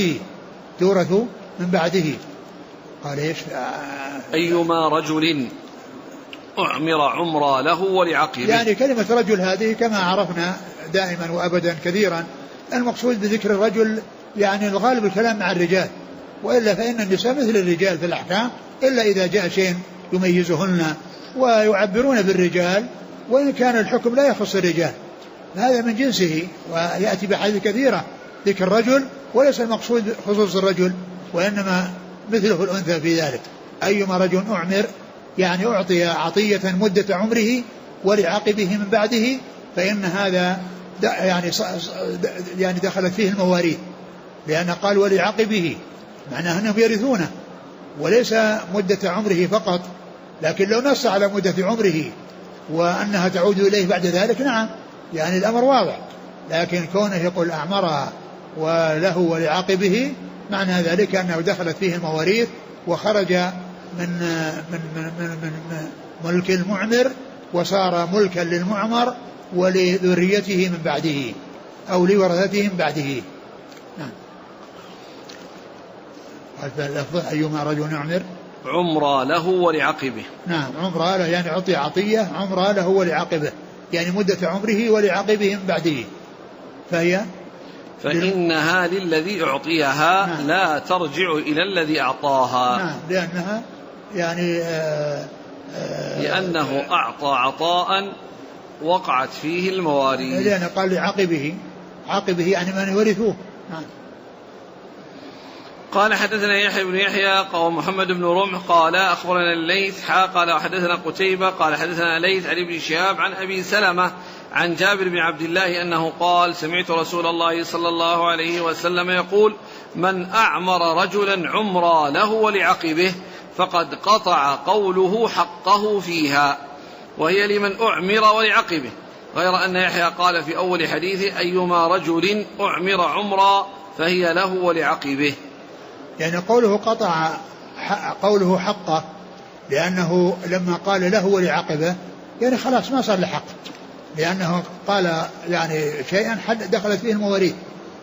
من بعده. قال ايش؟ أيما رجل أعمر عمرا له ولعقبه، يعني كلمة رجل هذه كما عرفنا دائما وأبدا كثيرا المقصود بذكر الرجل يعني الغالب الكلام مع الرجال، وإلا فإن النساء مثل الرجال في الأحكام، إلا إذا جاء شيء يميزهن ويعبرون بالرجال، وإن كان الحكم لا يخص الرجال هذا من جنسه، ويأتي بحديث كثيرة ذكر الرجل، وليس المقصود خصوص الرجل وإنما مثله الأنثى في ذلك. أيما رجل أعمر يعني أعطي عطية مدة عمره ولعقبه من بعده فإن هذا يعني دخلت فيه المواريث، لأن قال ولعقبه معناه أنهم يرثونه وليس مدة عمره فقط، لكن لو نص على مدة عمره وأنها تعود إليه بعد ذلك نعم يعني الأمر واضح، لكن كونه يقول أعمرها وله ولعقبه معنى ذلك أنه دخلت فيه المواريث وخرج من ملك المعمر وصار ملكا للمعمر ولذريته من بعده أو لورثته من بعده. نعم. اللفظ أيما رجل يعمر عمرا له ولعقبه. نعم عمرا له يعني عطي عطية عمرا له ولعقبه، يعني مدة عمره ولعقبه من بعده، فإنها للذي أعطيها نعم. لا ترجع إلى الذي أعطاها. نعم لأنها يعني لأنه أعطى عطاء وقعت فيه المواريث. لأنه قال عقبه يعني من يورثوه. قال حدثنا يحيى بن يحيى ومحمد بن رمح قال أخبرنا الليث قال حدثنا قتيبة قال حدثنا ليث عن ابن شهاب عن أبي سلمة عن جابر بن عبد الله أنه قال سمعت رسول الله صلى الله عليه وسلم يقول من أعمر رجلا عمرا له ولعقبه فقد قطع قوله حقه فيها، وهي لمن أعمر ولعقبه، غير أن يحيى قال في أول حديث أيما رجل أعمر عمرا فهي له ولعقبه. يعني قوله قطع قوله حقه، لأنه لما قال له ولعقبه يعني خلاص ما صار لحق، لأنه قال يعني شيئا دخلت فيه المواريث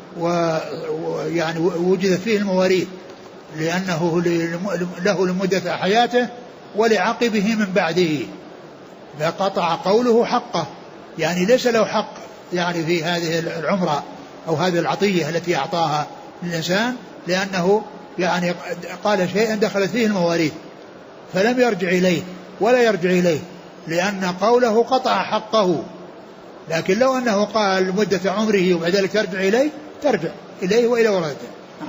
ويعني وجدت فيه المواريث، لأنه له لمدة حياته ولعقبه من بعده، فقطع قوله حقه، يعني ليس له حق يعني في هذه العمرة أو هذه العطية التي أعطاها للإنسان، لأنه يعني قال شيئا دخلت فيه المواريث فلم يرجع إليه ولا يرجع إليه، لأن قوله قطع حقه. لكن لو أنه قال مدة عمره وبعد ذلك ترجع إليه وإلى ورثته.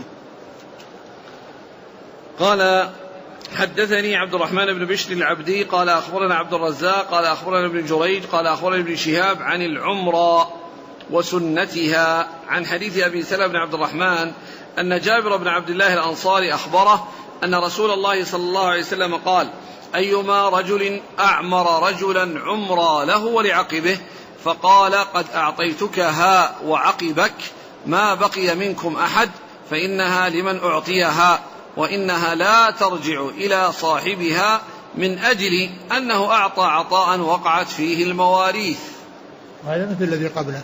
قال حدثني عبد الرحمن بن بشر العبدي قال أخبرنا عبد الرزاق قال أخبرنا ابن جريج قال أخبرنا ابن شهاب عن العمرة وسنتها عن حديث أبي سلمة بن عبد الرحمن أن جابر بن عبد الله الأنصاري أخبره أن رسول الله صلى الله عليه وسلم قال أيما رجل أعمر رجلا عمرا له ولعقبه فقال قد أعطيتكها وعقبك ما بقي منكم أحد فإنها لمن أعطيها وإنها لا ترجع إلى صاحبها من أجل أنه أعطى عطاء وقعت فيه المواريث. هذا مثل الذي قبله.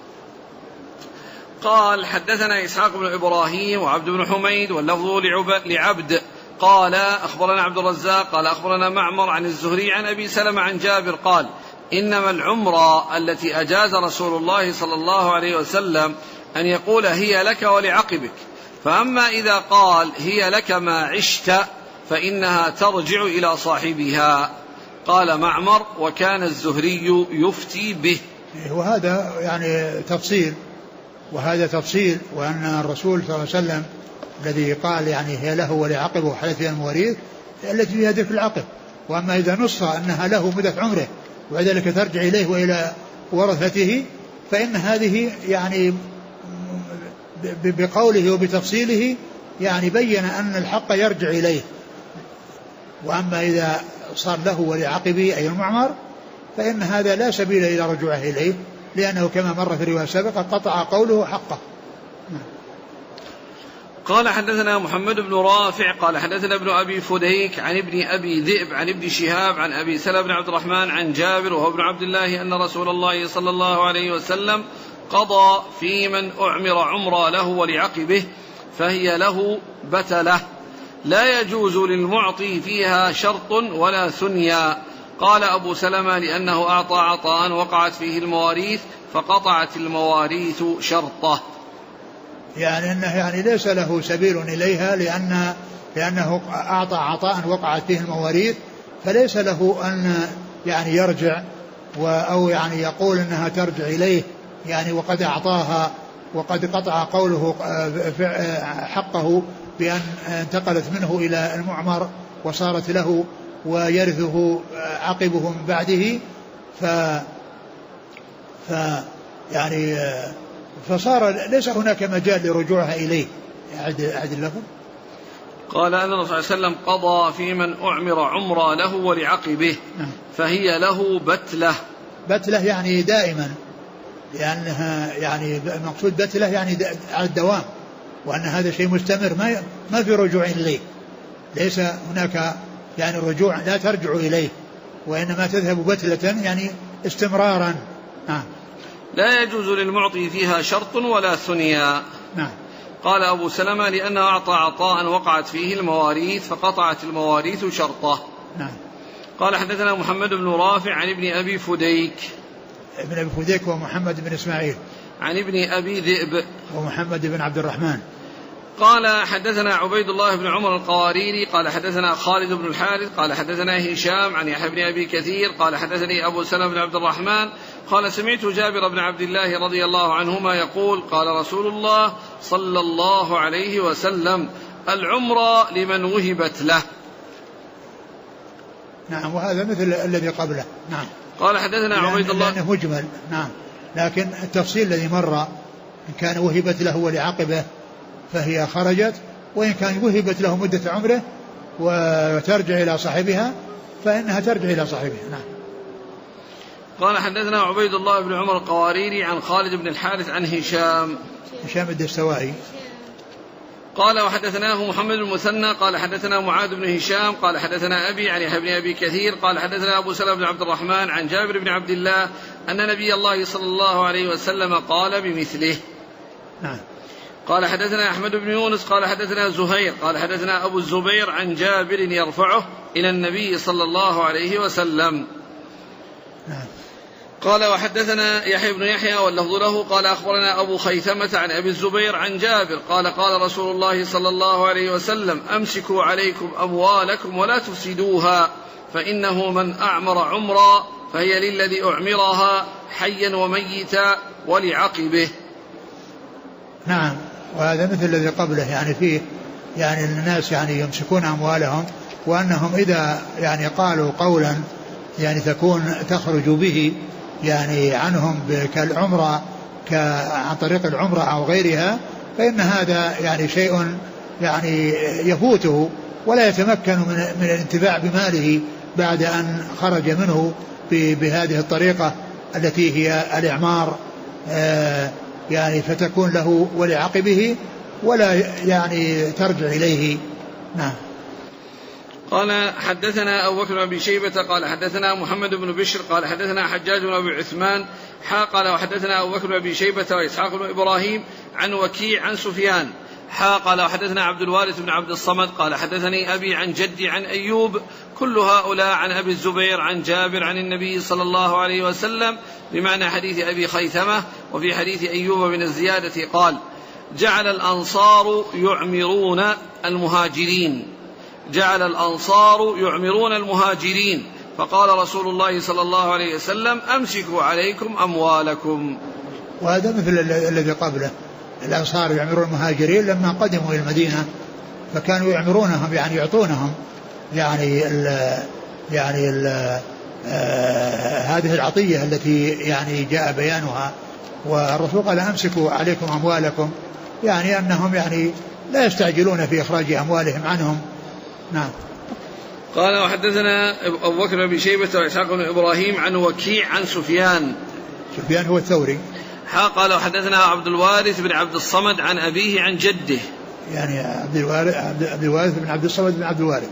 قال حدثنا إسحاق بن إبراهيم وعبد بن حميد واللفظ لعبد قال أخبرنا عبد الرزاق قال أخبرنا معمر عن الزهري عن أبي سلمة عن جابر قال إنما العمرة التي أجاز رسول الله صلى الله عليه وسلم أن يقول هي لك ولعقبك، فأما إذا قال هي لك ما عشت فإنها ترجع إلى صاحبها. قال معمر وكان الزهري يفتي به. وهذا يعني تفصيل، وهذا تفصيل، وأن الرسول صلى الله عليه وسلم الذي قال يعني هي له ولعقبه وحدث فيها المواريث التي فيها ذكر العقب، وأما إذا نص أنها له مدة عمره وذلك ترجع إليه وإلى ورثته فإن هذه يعني بقوله وبتفصيله يعني بين أن الحق يرجع إليه. وأما إذا صار له ولعقبه أي المعمر فإن هذا لا سبيل إلى رجوعه إليه، لأنه كما مر في الرواية السابقة قطع قوله حقه. قال حدثنا محمد بن رافع قال حدثنا ابن أبي فديك عن ابن أبي ذئب عن ابن شهاب عن أبي سلمة بن عبد الرحمن عن جابر وهو ابن عبد الله أن رسول الله صلى الله عليه وسلم قضى في من أعمر عمرا له ولعقبه فهي له بتلة لا يجوز للمعطي فيها شرط ولا ثنيا. قال أبو سلمة لأنه أعطى عطاء وقعت فيه المواريث فقطعت المواريث شرطه، يعني أنه يعني ليس له سبيل إليها لأنه أعطى عطاء وقعت فيه المواريث، فليس له أن يعني يرجع أو يعني يقول أنها ترجع إليه يعني وقد أعطاها وقد قطع قوله حقه بأن انتقلت منه إلى المعمر وصارت له ويرثه عقبه من بعده يعني فصار ليس هناك مجال لرجوعها إليه. أعد اللفظ. قال أن الرسول صلى الله عليه وسلم قضى في من أعمر عمرا له ولعقبه فهي له بتلة يعني دائما، لأنها يعني المقصود بتلة يعني على الدوام، وأن هذا شيء مستمر ما في رجوع إليه، ليس هناك يعني رجوع لا ترجع إليه، وإنما تذهب بتلة يعني استمرارا. لا يجوز للمعطي فيها شرط ولا ثنيا. قال أبو سلمة لأنه أعطى عطاء وقعت فيه المواريث فقطعت المواريث شرطه. قال حدثنا محمد بن رافع عن ابن أبي فديك. ابن أبي فديك ومحمد بن إسماعيل. عن ابن أبي ذئب ومحمد بن عبد الرحمن. قال حدثنا عبيد الله بن عمر القواريري قال حدثنا خالد بن الحارث قال حدثنا هشام عن يحيى بن أبي كثير قال حدثني أبو سلمة بن عبد الرحمن قال سمعت جابر بن عبد الله رضي الله عنهما يقول قال رسول الله صلى الله عليه وسلم العمرة لمن وهبت له. نعم وهذا مثل الذي قبله. نعم. قال حدثنا عبيد الله لأنه مجمل. نعم لكن التفصيل الذي مر إن كان وهبت له ولعقبه فهي خرجت، وإن كان وهبت له مدة عمره وترجع إلى صاحبها فإنها ترجع إلى صاحبها. نعم. قال حدثنا عبيد الله بن عمر القواريري عن خالد بن الحارث عن هشام الدستوائي قال وحدثناه محمد بن المثنى قال حدثنا معاذ بن هشام قال حدثنا أبي عن يحيى بن أبي كثير قال حدثنا أبو سلمة بن عبد الرحمن عن جابر بن عبد الله أن نبي الله صلى الله عليه وسلم قال بمثله. نعم. قال حدثنا أحمد بن يونس قال حدثنا زهير قال حدثنا أبو الزبير عن جابر يرفعه إلى النبي صلى الله عليه وسلم. نعم. قال وحدثنا يحيى بن يحيى واللفظ له قال أخبرنا أبو خيثمة عن أبي الزبير عن جابر قال قال رسول الله صلى الله عليه وسلم أمسكوا عليكم أموالكم ولا تفسدوها فإنه من أعمر عمرا فهي للذي أعمرها حيا وميتا ولعقبه. نعم وهذا مثل الذي قبله يعني فيه يعني الناس يعني يمسكون أموالهم وأنهم إذا يعني قالوا قولا يعني تخرج به يعني عنهم كالعمرة عن طريق العمرة أو غيرها فإن هذا يعني شيء يعني يفوته ولا يتمكن من الانتفاع بماله بعد أن خرج منه بهذه الطريقة التي هي الإعمار يعني فتكون له ولعقبه ولا يعني ترجع إليه. نعم. قال حدثنا أبو بكر بن أبي شيبة قال حدثنا محمد بن بشر قال حدثنا حجاج بن أبي عثمان قال وحدثنا أبو بكر بن أبي شيبة وإسحاق بن إبراهيم عن وكيع عن سفيان قال وحدثنا عبد الوارث بن عبد الصمد قال حدثني أبي عن جدي عن أيوب كل هؤلاء عن أبي الزبير عن جابر عن النبي صلى الله عليه وسلم بمعنى حديث أبي خيثمة. وفي حديث أيوب من الزيادة قال جعل الأنصار يعمرون المهاجرين فقال رسول الله صلى الله عليه وسلم أمسكوا عليكم أموالكم. وهذا مثل الذي قبله الأنصار يعمرون المهاجرين لما قدموا إلى المدينة فكانوا يعمرونهم يعني يعطونهم هذه العطية التي يعني جاء بيانها والرسول قال أمسكوا عليكم أموالكم يعني أنهم يعني لا يستعجلون في إخراج أموالهم عنهم. نعم. قال وحدثنا أبو بكر بن شيبة وإسحاق بن إبراهيم عن وكيع عن سفيان هو الثوري قال وحدثنا عبد الوارث بن عبد الصمد عن أبيه عن جده يعني عبد الوارث بن عبد الصمد بن عبد الوارث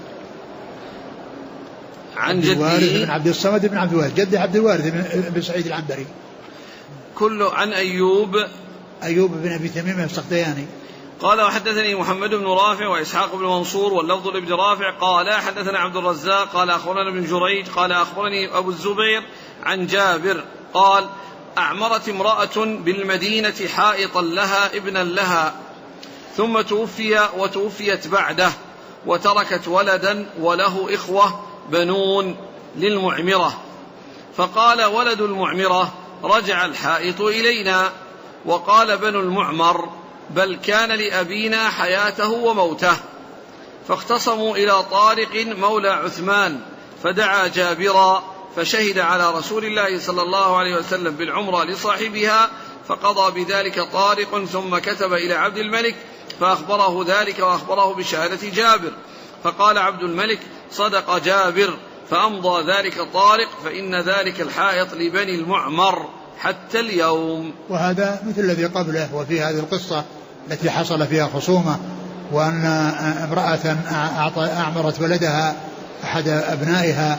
عن جده بن عبد الصمد بن عبد الوارث جده عبد الوارث بن سعيد العنبري كله عن أيوب بن أبي تميم السختياني. قال وحدثني محمد بن رافع وإسحاق بن منصور واللفظ لابن رافع قال حدثنا عبد الرزاق قال أخبرنا ابن جريج قال أخبرني أبو الزبير عن جابر قال أعمرت امرأة بالمدينة حائطا لها ابنا لها ثم وتوفيت بعده وتركت ولدا وله إخوة بنون للمعمرة فقال ولد المعمرة رجع الحائط إلينا وقال بنو المعمر بل كان لأبينا حياته وموته فاختصموا إلى طارق مولى عثمان فدعا جابرا فشهد على رسول الله صلى الله عليه وسلم بالعمرة لصاحبها فقضى بذلك طارق ثم كتب إلى عبد الملك فأخبره ذلك وأخبره بشهادة جابر فقال عبد الملك صدق جابر فأمضى ذلك طارق فإن ذلك الحائط لبني المعمر حتى اليوم. وهذا مثل الذي قبله. وفي هذه القصة التي حصل فيها خصومة وأن امرأة أعمرت ولدها أحد أبنائها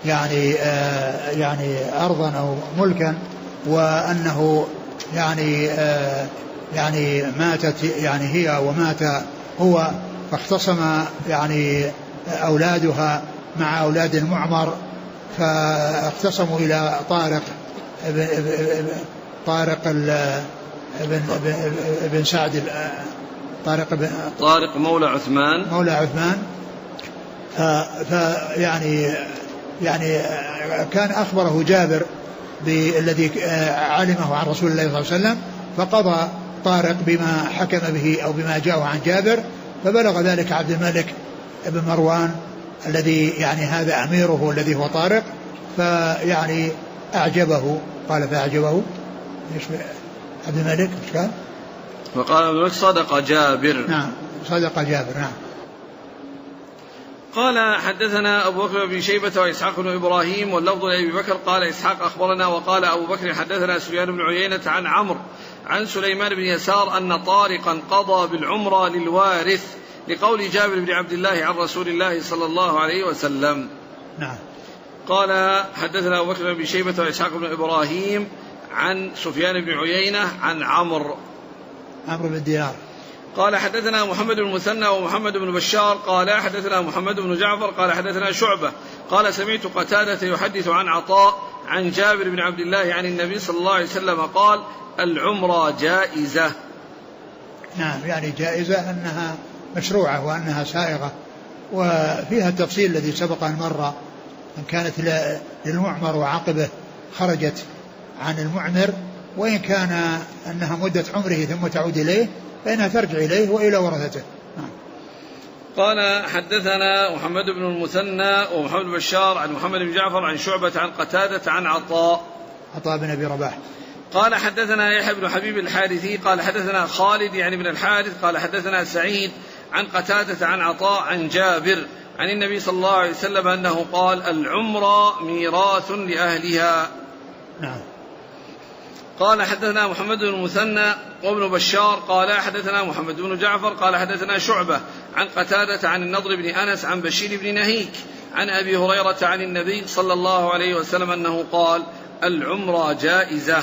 يعني أرضا أو ملكا وأنه يعني ماتت يعني هي ومات هو فاختصم يعني أولادها مع أولاد المعمر فاختصموا إلى طارق ابن سعد طارق مولى عثمان يعني كان أخبره جابر بالذي علمه عن رسول الله صلى الله عليه وسلم، فقضى طارق بما حكم به أو بما جاءه عن جابر، فبلغ ذلك عبد الملك بن مروان الذي يعني هذا أميره الذي هو طارق، فيعني أعجبه، قال فأعجبه عبد الملك مش قال؟ وقال ابن صدق جابر. نعم صدق جابر. نعم. قال حدثنا أبو بكر بن شيبة وإسحاق بن إبراهيم واللفظ لأبي بكر قال إسحاق أخبرنا وقال أبو بكر حدثنا سفيان بن عيينة عن عمرو عن سليمان بن يسار أن طارقا قضى بالعمرة للوارث لقول جابر بن عبد الله عن رسول الله صلى الله عليه وسلم. نعم. قال حدثنا أبو بكر بن شيبة وإسحاق بن إبراهيم عن سفيان بن عيينة عن عمرو بن دينار قال حدثنا محمد بن المثنى ومحمد بن بشار قال حدثنا محمد بن جعفر قال حدثنا شعبة قال سمعت قتادة يحدث عن عطاء عن جابر بن عبد الله عن النبي صلى الله عليه وسلم قال العمرة جائزة. نعم يعني جائزة أنها مشروعة وأنها سائغة، وفيها التفصيل الذي سبق أن مر، إن كانت للمعمر وعقبه خرجت عن المعمر، وإن كان أنها مدة عمره ثم تعود إليه فإنها ترجع إليه وإلى ورثته. قال حدثنا محمد بن المثنى ومحمد بن بشار عن محمد بن جعفر عن شعبة عن قتادة عن عطاء بن أبي رباح قال حدثنا يحيى بن حبيب الحارثي قال حدثنا خالد يعني بن الحارث قال حدثنا سعيد عن قتادة عن عطاء عن جابر عن النبي صلى الله عليه وسلم أنه قال العمرة ميراث لأهلها. نعم. قال حدثنا محمد بن المثنى وابن بشار قال حدثنا محمد بن جعفر قال حدثنا شعبة عن قتادة عن النضر بن أنس عن بشير بن نهيك عن أبي هريرة عن النبي صلى الله عليه وسلم أنه قال العمرة جائزة.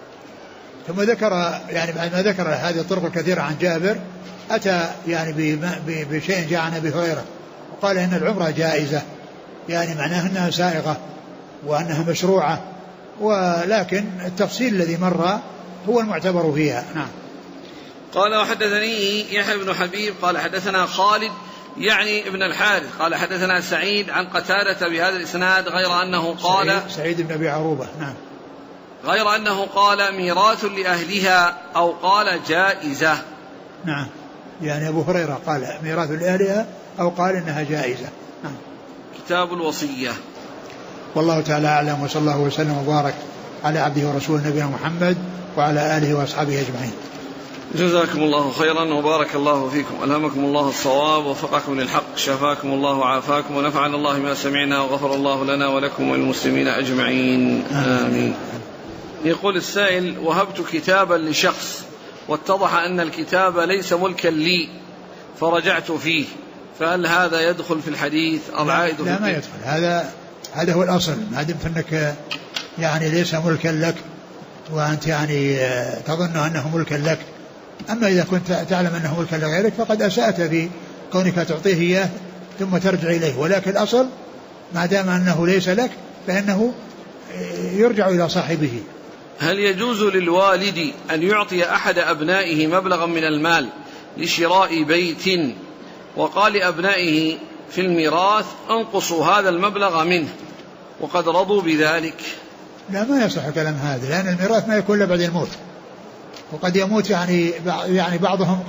ثم ذكر يعني بعد ما ذكر هذه الطرق الكثيرة عن جابر أتى يعني بشيء جاء عن أبي هريرة وقال إن العمرة جائزة، يعني معناه أنها سائغة وأنها مشروعة، ولكن التفصيل الذي مر هو المعتبر فيها. نعم. قال وحدثني يحيى بن حبيب قال حدثنا خالد يعني ابن الحارث قال حدثنا سعيد عن قتادة بهذا الإسناد غير أنه قال سعيد بن أبي عروبة. نعم. غير أنه قال ميراث لأهلها أو قال جائزة. نعم يعني أبو هريرة قال ميراث لأهلها أو قال إنها جائزة. نعم. كتاب الوصية. والله تعالى أعلم، وصلى الله وسلم وبارك على عبده ورسوله نبينا محمد وعلى آله وأصحابه أجمعين. جزاكم الله خيرا وبارك الله فيكم، ألهمكم الله الصواب ووفقكم للحق، شفاكم الله وعافاكم ونفعنا الله ما سمعنا وغفر الله لنا ولكم وللمسلمين أجمعين آمين. يقول السائل وهبت كتابا لشخص واتضح أن الكتاب ليس ملكا لي فرجعت فيه، فهل هذا يدخل في الحديث العائد؟ لا ما يدخل، هذا هو الأصل، ما دمت أنك يعني ليس ملكا لك وأنت يعني تظن أنه ملكا لك. أما إذا كنت تعلم أنه ملكا لغيرك فقد أسأت في كونك تعطيه إياه ثم ترجع إليه، ولكن الأصل ما دام أنه ليس لك فإنه يرجع إلى صاحبه. هل يجوز للوالد أن يعطي أحد أبنائه مبلغا من المال لشراء بيت وقال لأبنائه في الميراث انقصوا هذا المبلغ منه وقد رضوا بذلك؟ لا ما يصح كلام هذا، لأن الميراث ما يكون إلا بعد الموت، وقد يموت يعني بعضهم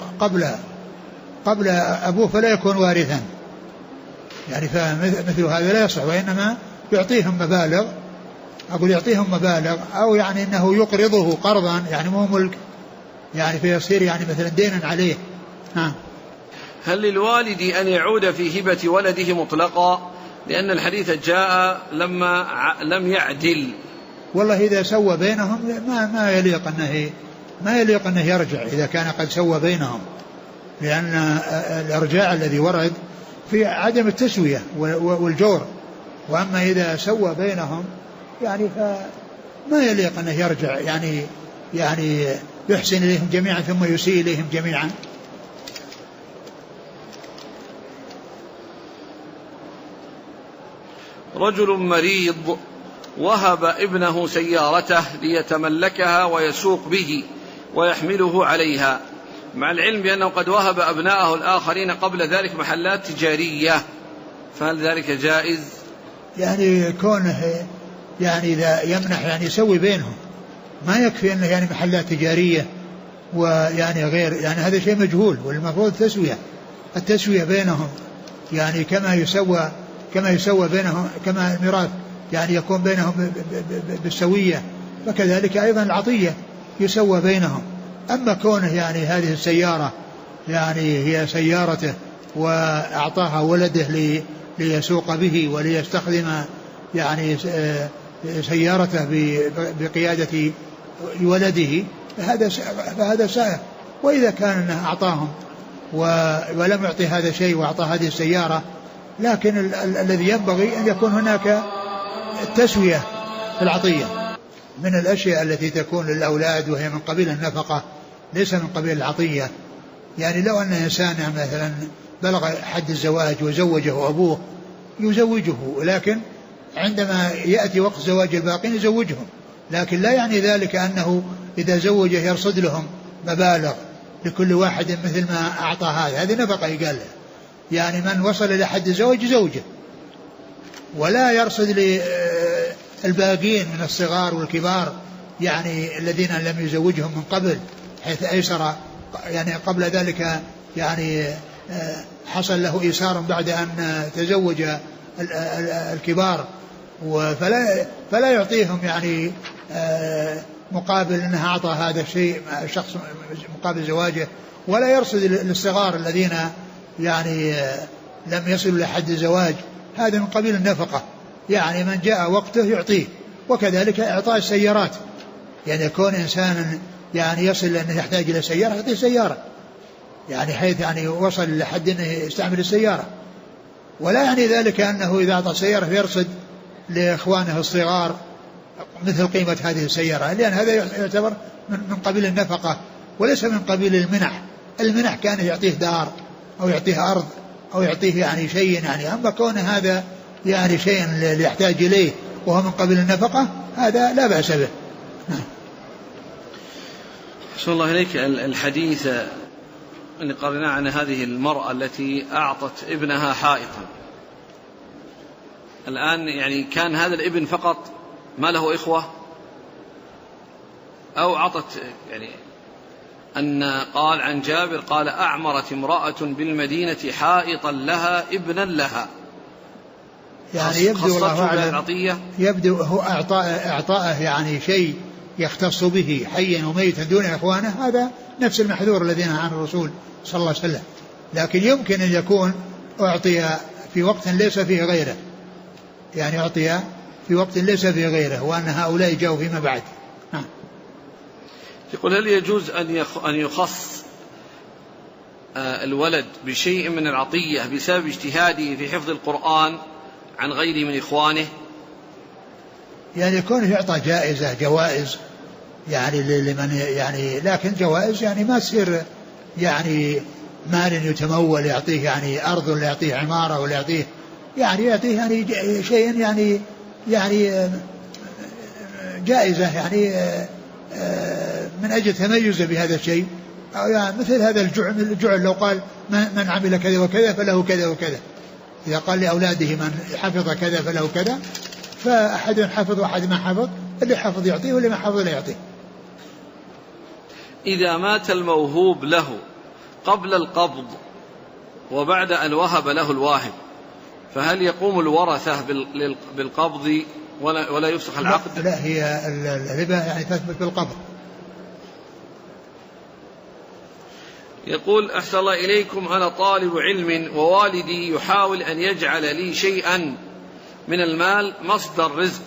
قبل أبوه فلا يكون وارثا، يعني فمثل هذا لا يصح، وإنما يعطيهم مبالغ، أقول يعطيهم مبالغ أو يعني أنه يقرضه قرضا يعني مو ملك، يعني فيصير يعني مثلا دينا عليه. هل للوالد أن يعود في هبة ولده مطلقا لأن الحديث جاء لما لم يعدل؟ والله إذا سوى بينهم ما يليق أنه يرجع إذا كان قد سوى بينهم، لأن الإرجاع الذي ورد في عدم التسوية والجور، وأما إذا سوى بينهم يعني فما يليق أنه يرجع يعني يحسن إليهم جميعا ثم يسيء إليهم جميعا. رجل مريض وهب ابنه سيارته ليتملكها ويسوق به ويحمله عليها، مع العلم بأنه قد وهب أبناءه الآخرين قبل ذلك محلات تجارية، فهل ذلك جائز؟ يعني كونه يعني إذا يمنح يعني يسوي بينهم، ما يكفي أنه يعني محلات تجارية ويعني غير، يعني هذا شيء مجهول، والمفروض التسوية بينهم، يعني كما يسوى بينهم، كما الميراث يعني يكون بينهم بالسوية، فكذلك أيضا العطية يسوى بينهم. أما كونه يعني هذه السيارة يعني هي سيارته وأعطاها ولده ليسوق به وليستخدم يعني سيارته بقيادة ولده، فهذا سائر. وإذا كان أنه أعطاهم ولم يعطي هذا شيء وأعطى هذه السيارة، لكن الذي ينبغي أن يكون هناك التسوية في العطية. من الأشياء التي تكون للأولاد وهي من قبيل النفقة ليس من قبيل العطية، يعني لو أن إنسان مثلا بلغ حد الزواج وزوجه أبوه يزوجه، لكن عندما يأتي وقت زواج الباقين يزوجهم، لكن لا يعني ذلك أنه إذا زوجه يرصد لهم مبالغ لكل واحد مثل ما أعطى هذه نفقة يقال له. يعني من وصل إلى حد الزواج يزوجه، ولا يرصد للباقين من الصغار والكبار يعني الذين لم يزوجهم من قبل، حيث أيسر يعني قبل ذلك يعني حصل له إيسار بعد أن تزوج الكبار، فلا يعطيهم يعني مقابل أنها أعطى هذا الشيء الشخص مقابل زواجه، ولا يرصد للصغار الذين يعني لم يصلوا لحد الزواج، هذا من قبيل النفقة. يعني من جاء وقته يعطيه. وكذلك إعطاء السيارات، يعني يكون إنسان يعني يصل أنه يحتاج إلى سيارة يعطيه سيارة، يعني حيث يعني وصل لحد أنه يستعمل السيارة، ولا يعني ذلك أنه إذا أعطى سيارة يرصد لإخوانه الصغار مثل قيمة هذه السيارة، لأن هذا يعتبر من قبيل النفقة وليس من قبيل المنح. المنح كان يعطيه دار أو يعطيه أرض أو يعطيه يعني شيء يعني، أما كون هذا يعني شيء اللي يحتاج إليه وهو من قبيل النفقة هذا لا بأس به. أحسن الله إليك. الحديث اللي قرأناه عن هذه المرأة التي أعطت ابنها حائطا، الآن يعني كان هذا الابن فقط ما له إخوة، أو عطت يعني أن قال عن جابر قال أعمرت امرأة بالمدينة حائطا لها ابنا لها، يعني يبدو الله أعلم يبدو هو أعطائه يعني شيء يختص به حيا وميتا دون إخوانه، هذا نفس المحذور الذين عن الرسول صلى الله عليه وسلم. لكن يمكن أن يكون أعطي في وقت ليس فيه غيره، يعني أعطي في وقت ليس فيه غيره، وأن هؤلاء جاءوا فيما بعد. يقول هل يجوز أن يخص الولد بشيء من العطية بسبب اجتهاده في حفظ القرآن عن غيره من إخوانه؟ يعني يكون يعطى جوائز يعني لمن يعني، لكن جوائز يعني ما تصير يعني مال يتمول يعطيه يعني أرض ولا يعطيه عمارة ولا يعطيه يعني شيء يعني جائزة يعني من أجل تميز بهذا الشيء، أو يعني مثل هذا الجعل لو قال من عمل كذا وكذا فله كذا وكذا، إذا قال لأولاده من حفظ كذا فله كذا، فأحد حفظ وأحد ما حفظ، اللي حفظ يعطيه واللي ما حفظ لا يعطيه. إذا مات الموهوب له قبل القبض وبعد أن وهب له الواهب، فهل يقوم الورثة بالقبض ولا يفسخ العقد؟ لا هي الهبة يعني تثبت بالقبض. يقول أحسن الله إليكم أنا طالب علم ووالدي يحاول أن يجعل لي شيئا من المال مصدر رزق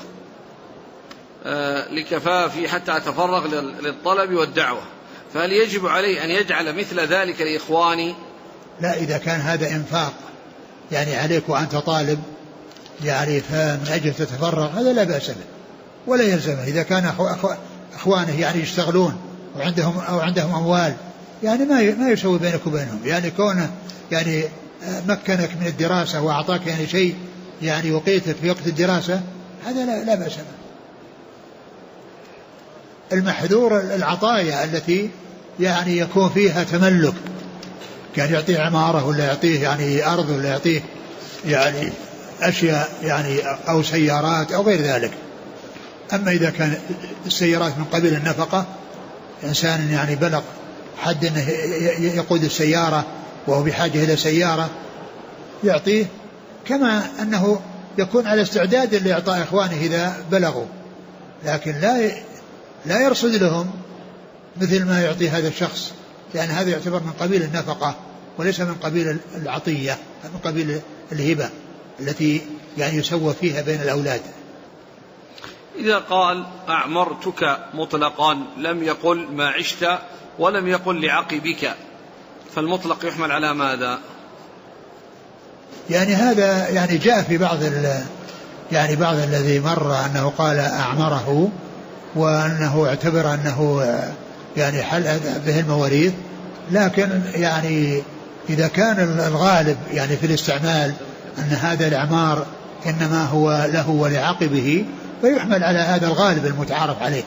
لكفافي حتى أتفرغ للطلب والدعوة، فهل يجب عليه أن يجعل مثل ذلك لإخواني؟ لا، إذا كان هذا إنفاق يعني عليك وأنت طالب يعني فمن أجل تتفرغ هذا لا بأس به ولا يلزمه. إذا كان أخوانه يعني يشتغلون وعندهم أموال يعني ما يسوي بينك وبينهم، يعني كونه يعني مكنك من الدراسة وأعطاك يعني شيء يعني وقيتك في وقت الدراسة هذا لا بأس به. المحذور العطايا التي يعني يكون فيها تملك، كان يعطيه عمارة ولا يعطيه يعني أرض ولا يعطيه يعني أشياء يعني أو سيارات أو غير ذلك. أما إذا كان السيارات من قبيل النفقة، إنسان يعني بلغ حد أنه يقود السيارة وهو بحاجة إلى سيارة، يعطيه، كما أنه يكون على استعداد لإعطاء إخوانه إذا بلغوا، لكن لا يرصد لهم مثل ما يعطي هذا الشخص، لأن هذا يعتبر من قبيل النفقة وليس من قبيل العطية، من قبيل الهبة التي يعني يسوى فيها بين الأولاد. إذا قال أعمرتك مطلقا لم يقل ما عشت ولم يقل لعقبك، فالمطلق يحمل على ماذا؟ يعني هذا يعني جاء في بعض الذي مر أنه قال أعمره، وأنه اعتبر أنه يعني حل به المواريث، لكن يعني إذا كان الغالب يعني في الاستعمال أن هذا الإعمار إنما هو له ولعقبه، فيحمل على هذا الغالب المتعارف عليه.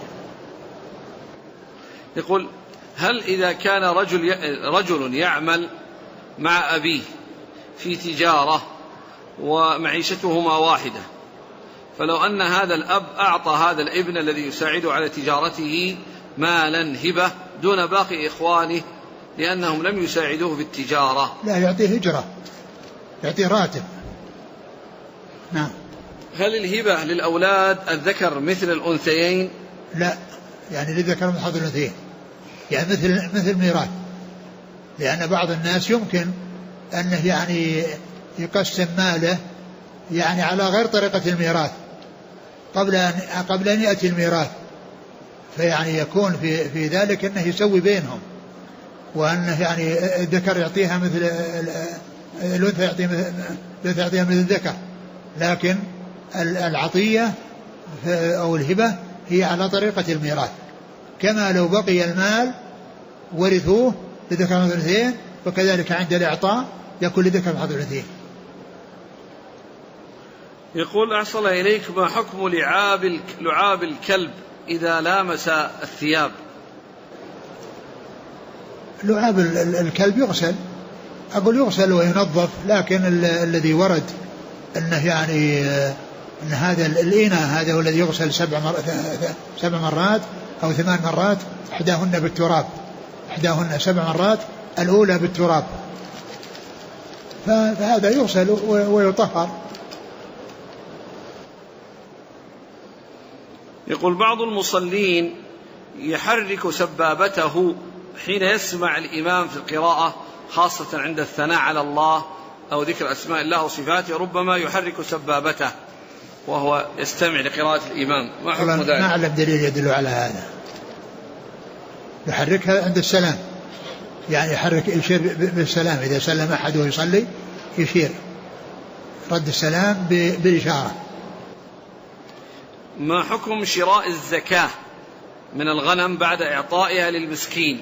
يقول: هل إذا كان رجل يعمل مع أبيه في تجارة ومعيشتهما واحدة، فلو أن هذا الأب أعطى هذا الابن الذي يساعده على تجارته مالا هبة دون باقي إخوانه لأنهم لم يساعدوه في التجارة، لا، يعطيه هجرة، يعطيه راتب. نعم. هل الهبة للأولاد الذكر مثل الأنثيين؟ لا، يعني للذكر مثل حظ الأنثيين، يعني مثل ميراث، لأن بعض الناس يمكن أنه يعني يقسم ماله يعني على غير طريقة الميراث قبل أن يأتي الميراث، فيعني يكون في ذلك أنه يسوي بينهم، وأنه يعني الذكر يعطيها مثل الأنثى يعطيها مثل الذكر، لكن العطية أو الهبة هي على طريقة الميراث، كما لو بقي المال ورثوه لذكر مثل الأنثيين، وكذلك عند الإعطاء يكون لذكر مثل الأنثيين. يقول: أحسن إليك، ما حكم لعاب الكلب إذا لامس الثياب؟ لعاب الكلب يغسل، أقول يغسل وينظف، لكن الذي ورد أنه يعني أن هذا الإناء هذا هو الذي يغسل 7 مرات أو 8 مرات، إحداهن بالتراب، إحداهن 7 مرات، الأولى بالتراب، فهذا يغسل ويطهر. يقول: بعض المصلين يحرك سبابته حين يسمع الإمام في القراءة، خاصة عند الثناء على الله أو ذكر أسماء الله وصفاته، ربما يحرك سبابته وهو يستمع لقراءة الإمام، ما حكم ذلك؟ ما أعلم دليل يدل على هذا. يحركها عند السلام، يعني يحرك، يشير بالسلام، إذا سلم أحد ويصلي يشير رد السلام بالإشارة. ما حكم شراء الزكاة من الغنم بعد إعطائها للمسكين؟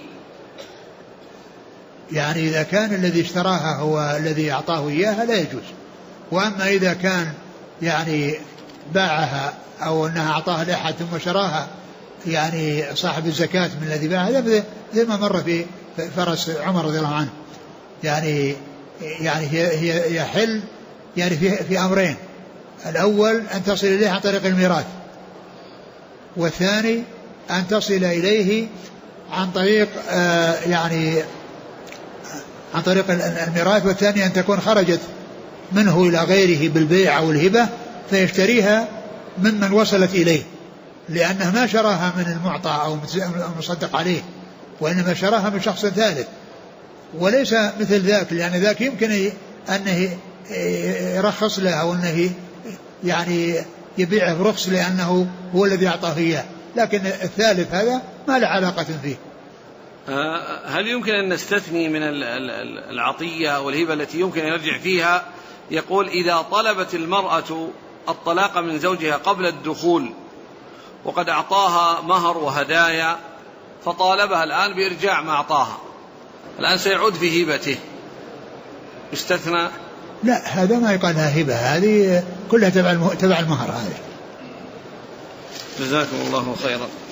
يعني إذا كان الذي اشتراها هو الذي أعطاه إياها لا يجوز، وأما إذا كان يعني باعها أو أنها أعطاها لأحد ثم شراها يعني صاحب الزكاة من الذي باعها، زي ما مر في فرس عمر رضي الله عنه، يعني هي حل يعني في أمرين: الأول أن تصل إليه عن طريق الميراث، والثاني أن تصل إليه عن طريق يعني عن طريق الميراث، والثاني أن تكون خرجت منه إلى غيره بالبيع أو الهبة فيشتريها ممن وصلت إليه، لأنه ما شراها من المعطى أو المصدق عليه، وإنما شراها من شخص ثالث، وليس مثل ذاك، لأن ذاك يمكن أنه يرخص له أو أنه يعني يبيعه برخص لأنه هو الذي أعطاه إياه، لكن الثالث هذا ما له علاقة فيه. هل يمكن أن نستثني من العطية والهبة التي يمكن أن يرجع فيها؟ يقول: إذا طلبت المرأة الطلاق من زوجها قبل الدخول وقد أعطاها مهر وهدايا، فطالبها الآن بإرجاع ما أعطاها، الآن سيعود في هبته، يستثنى؟ لا، هذا ما يقال لها هبة، هذه كلها تبع المهر هذه. جزاكم الله خيرا.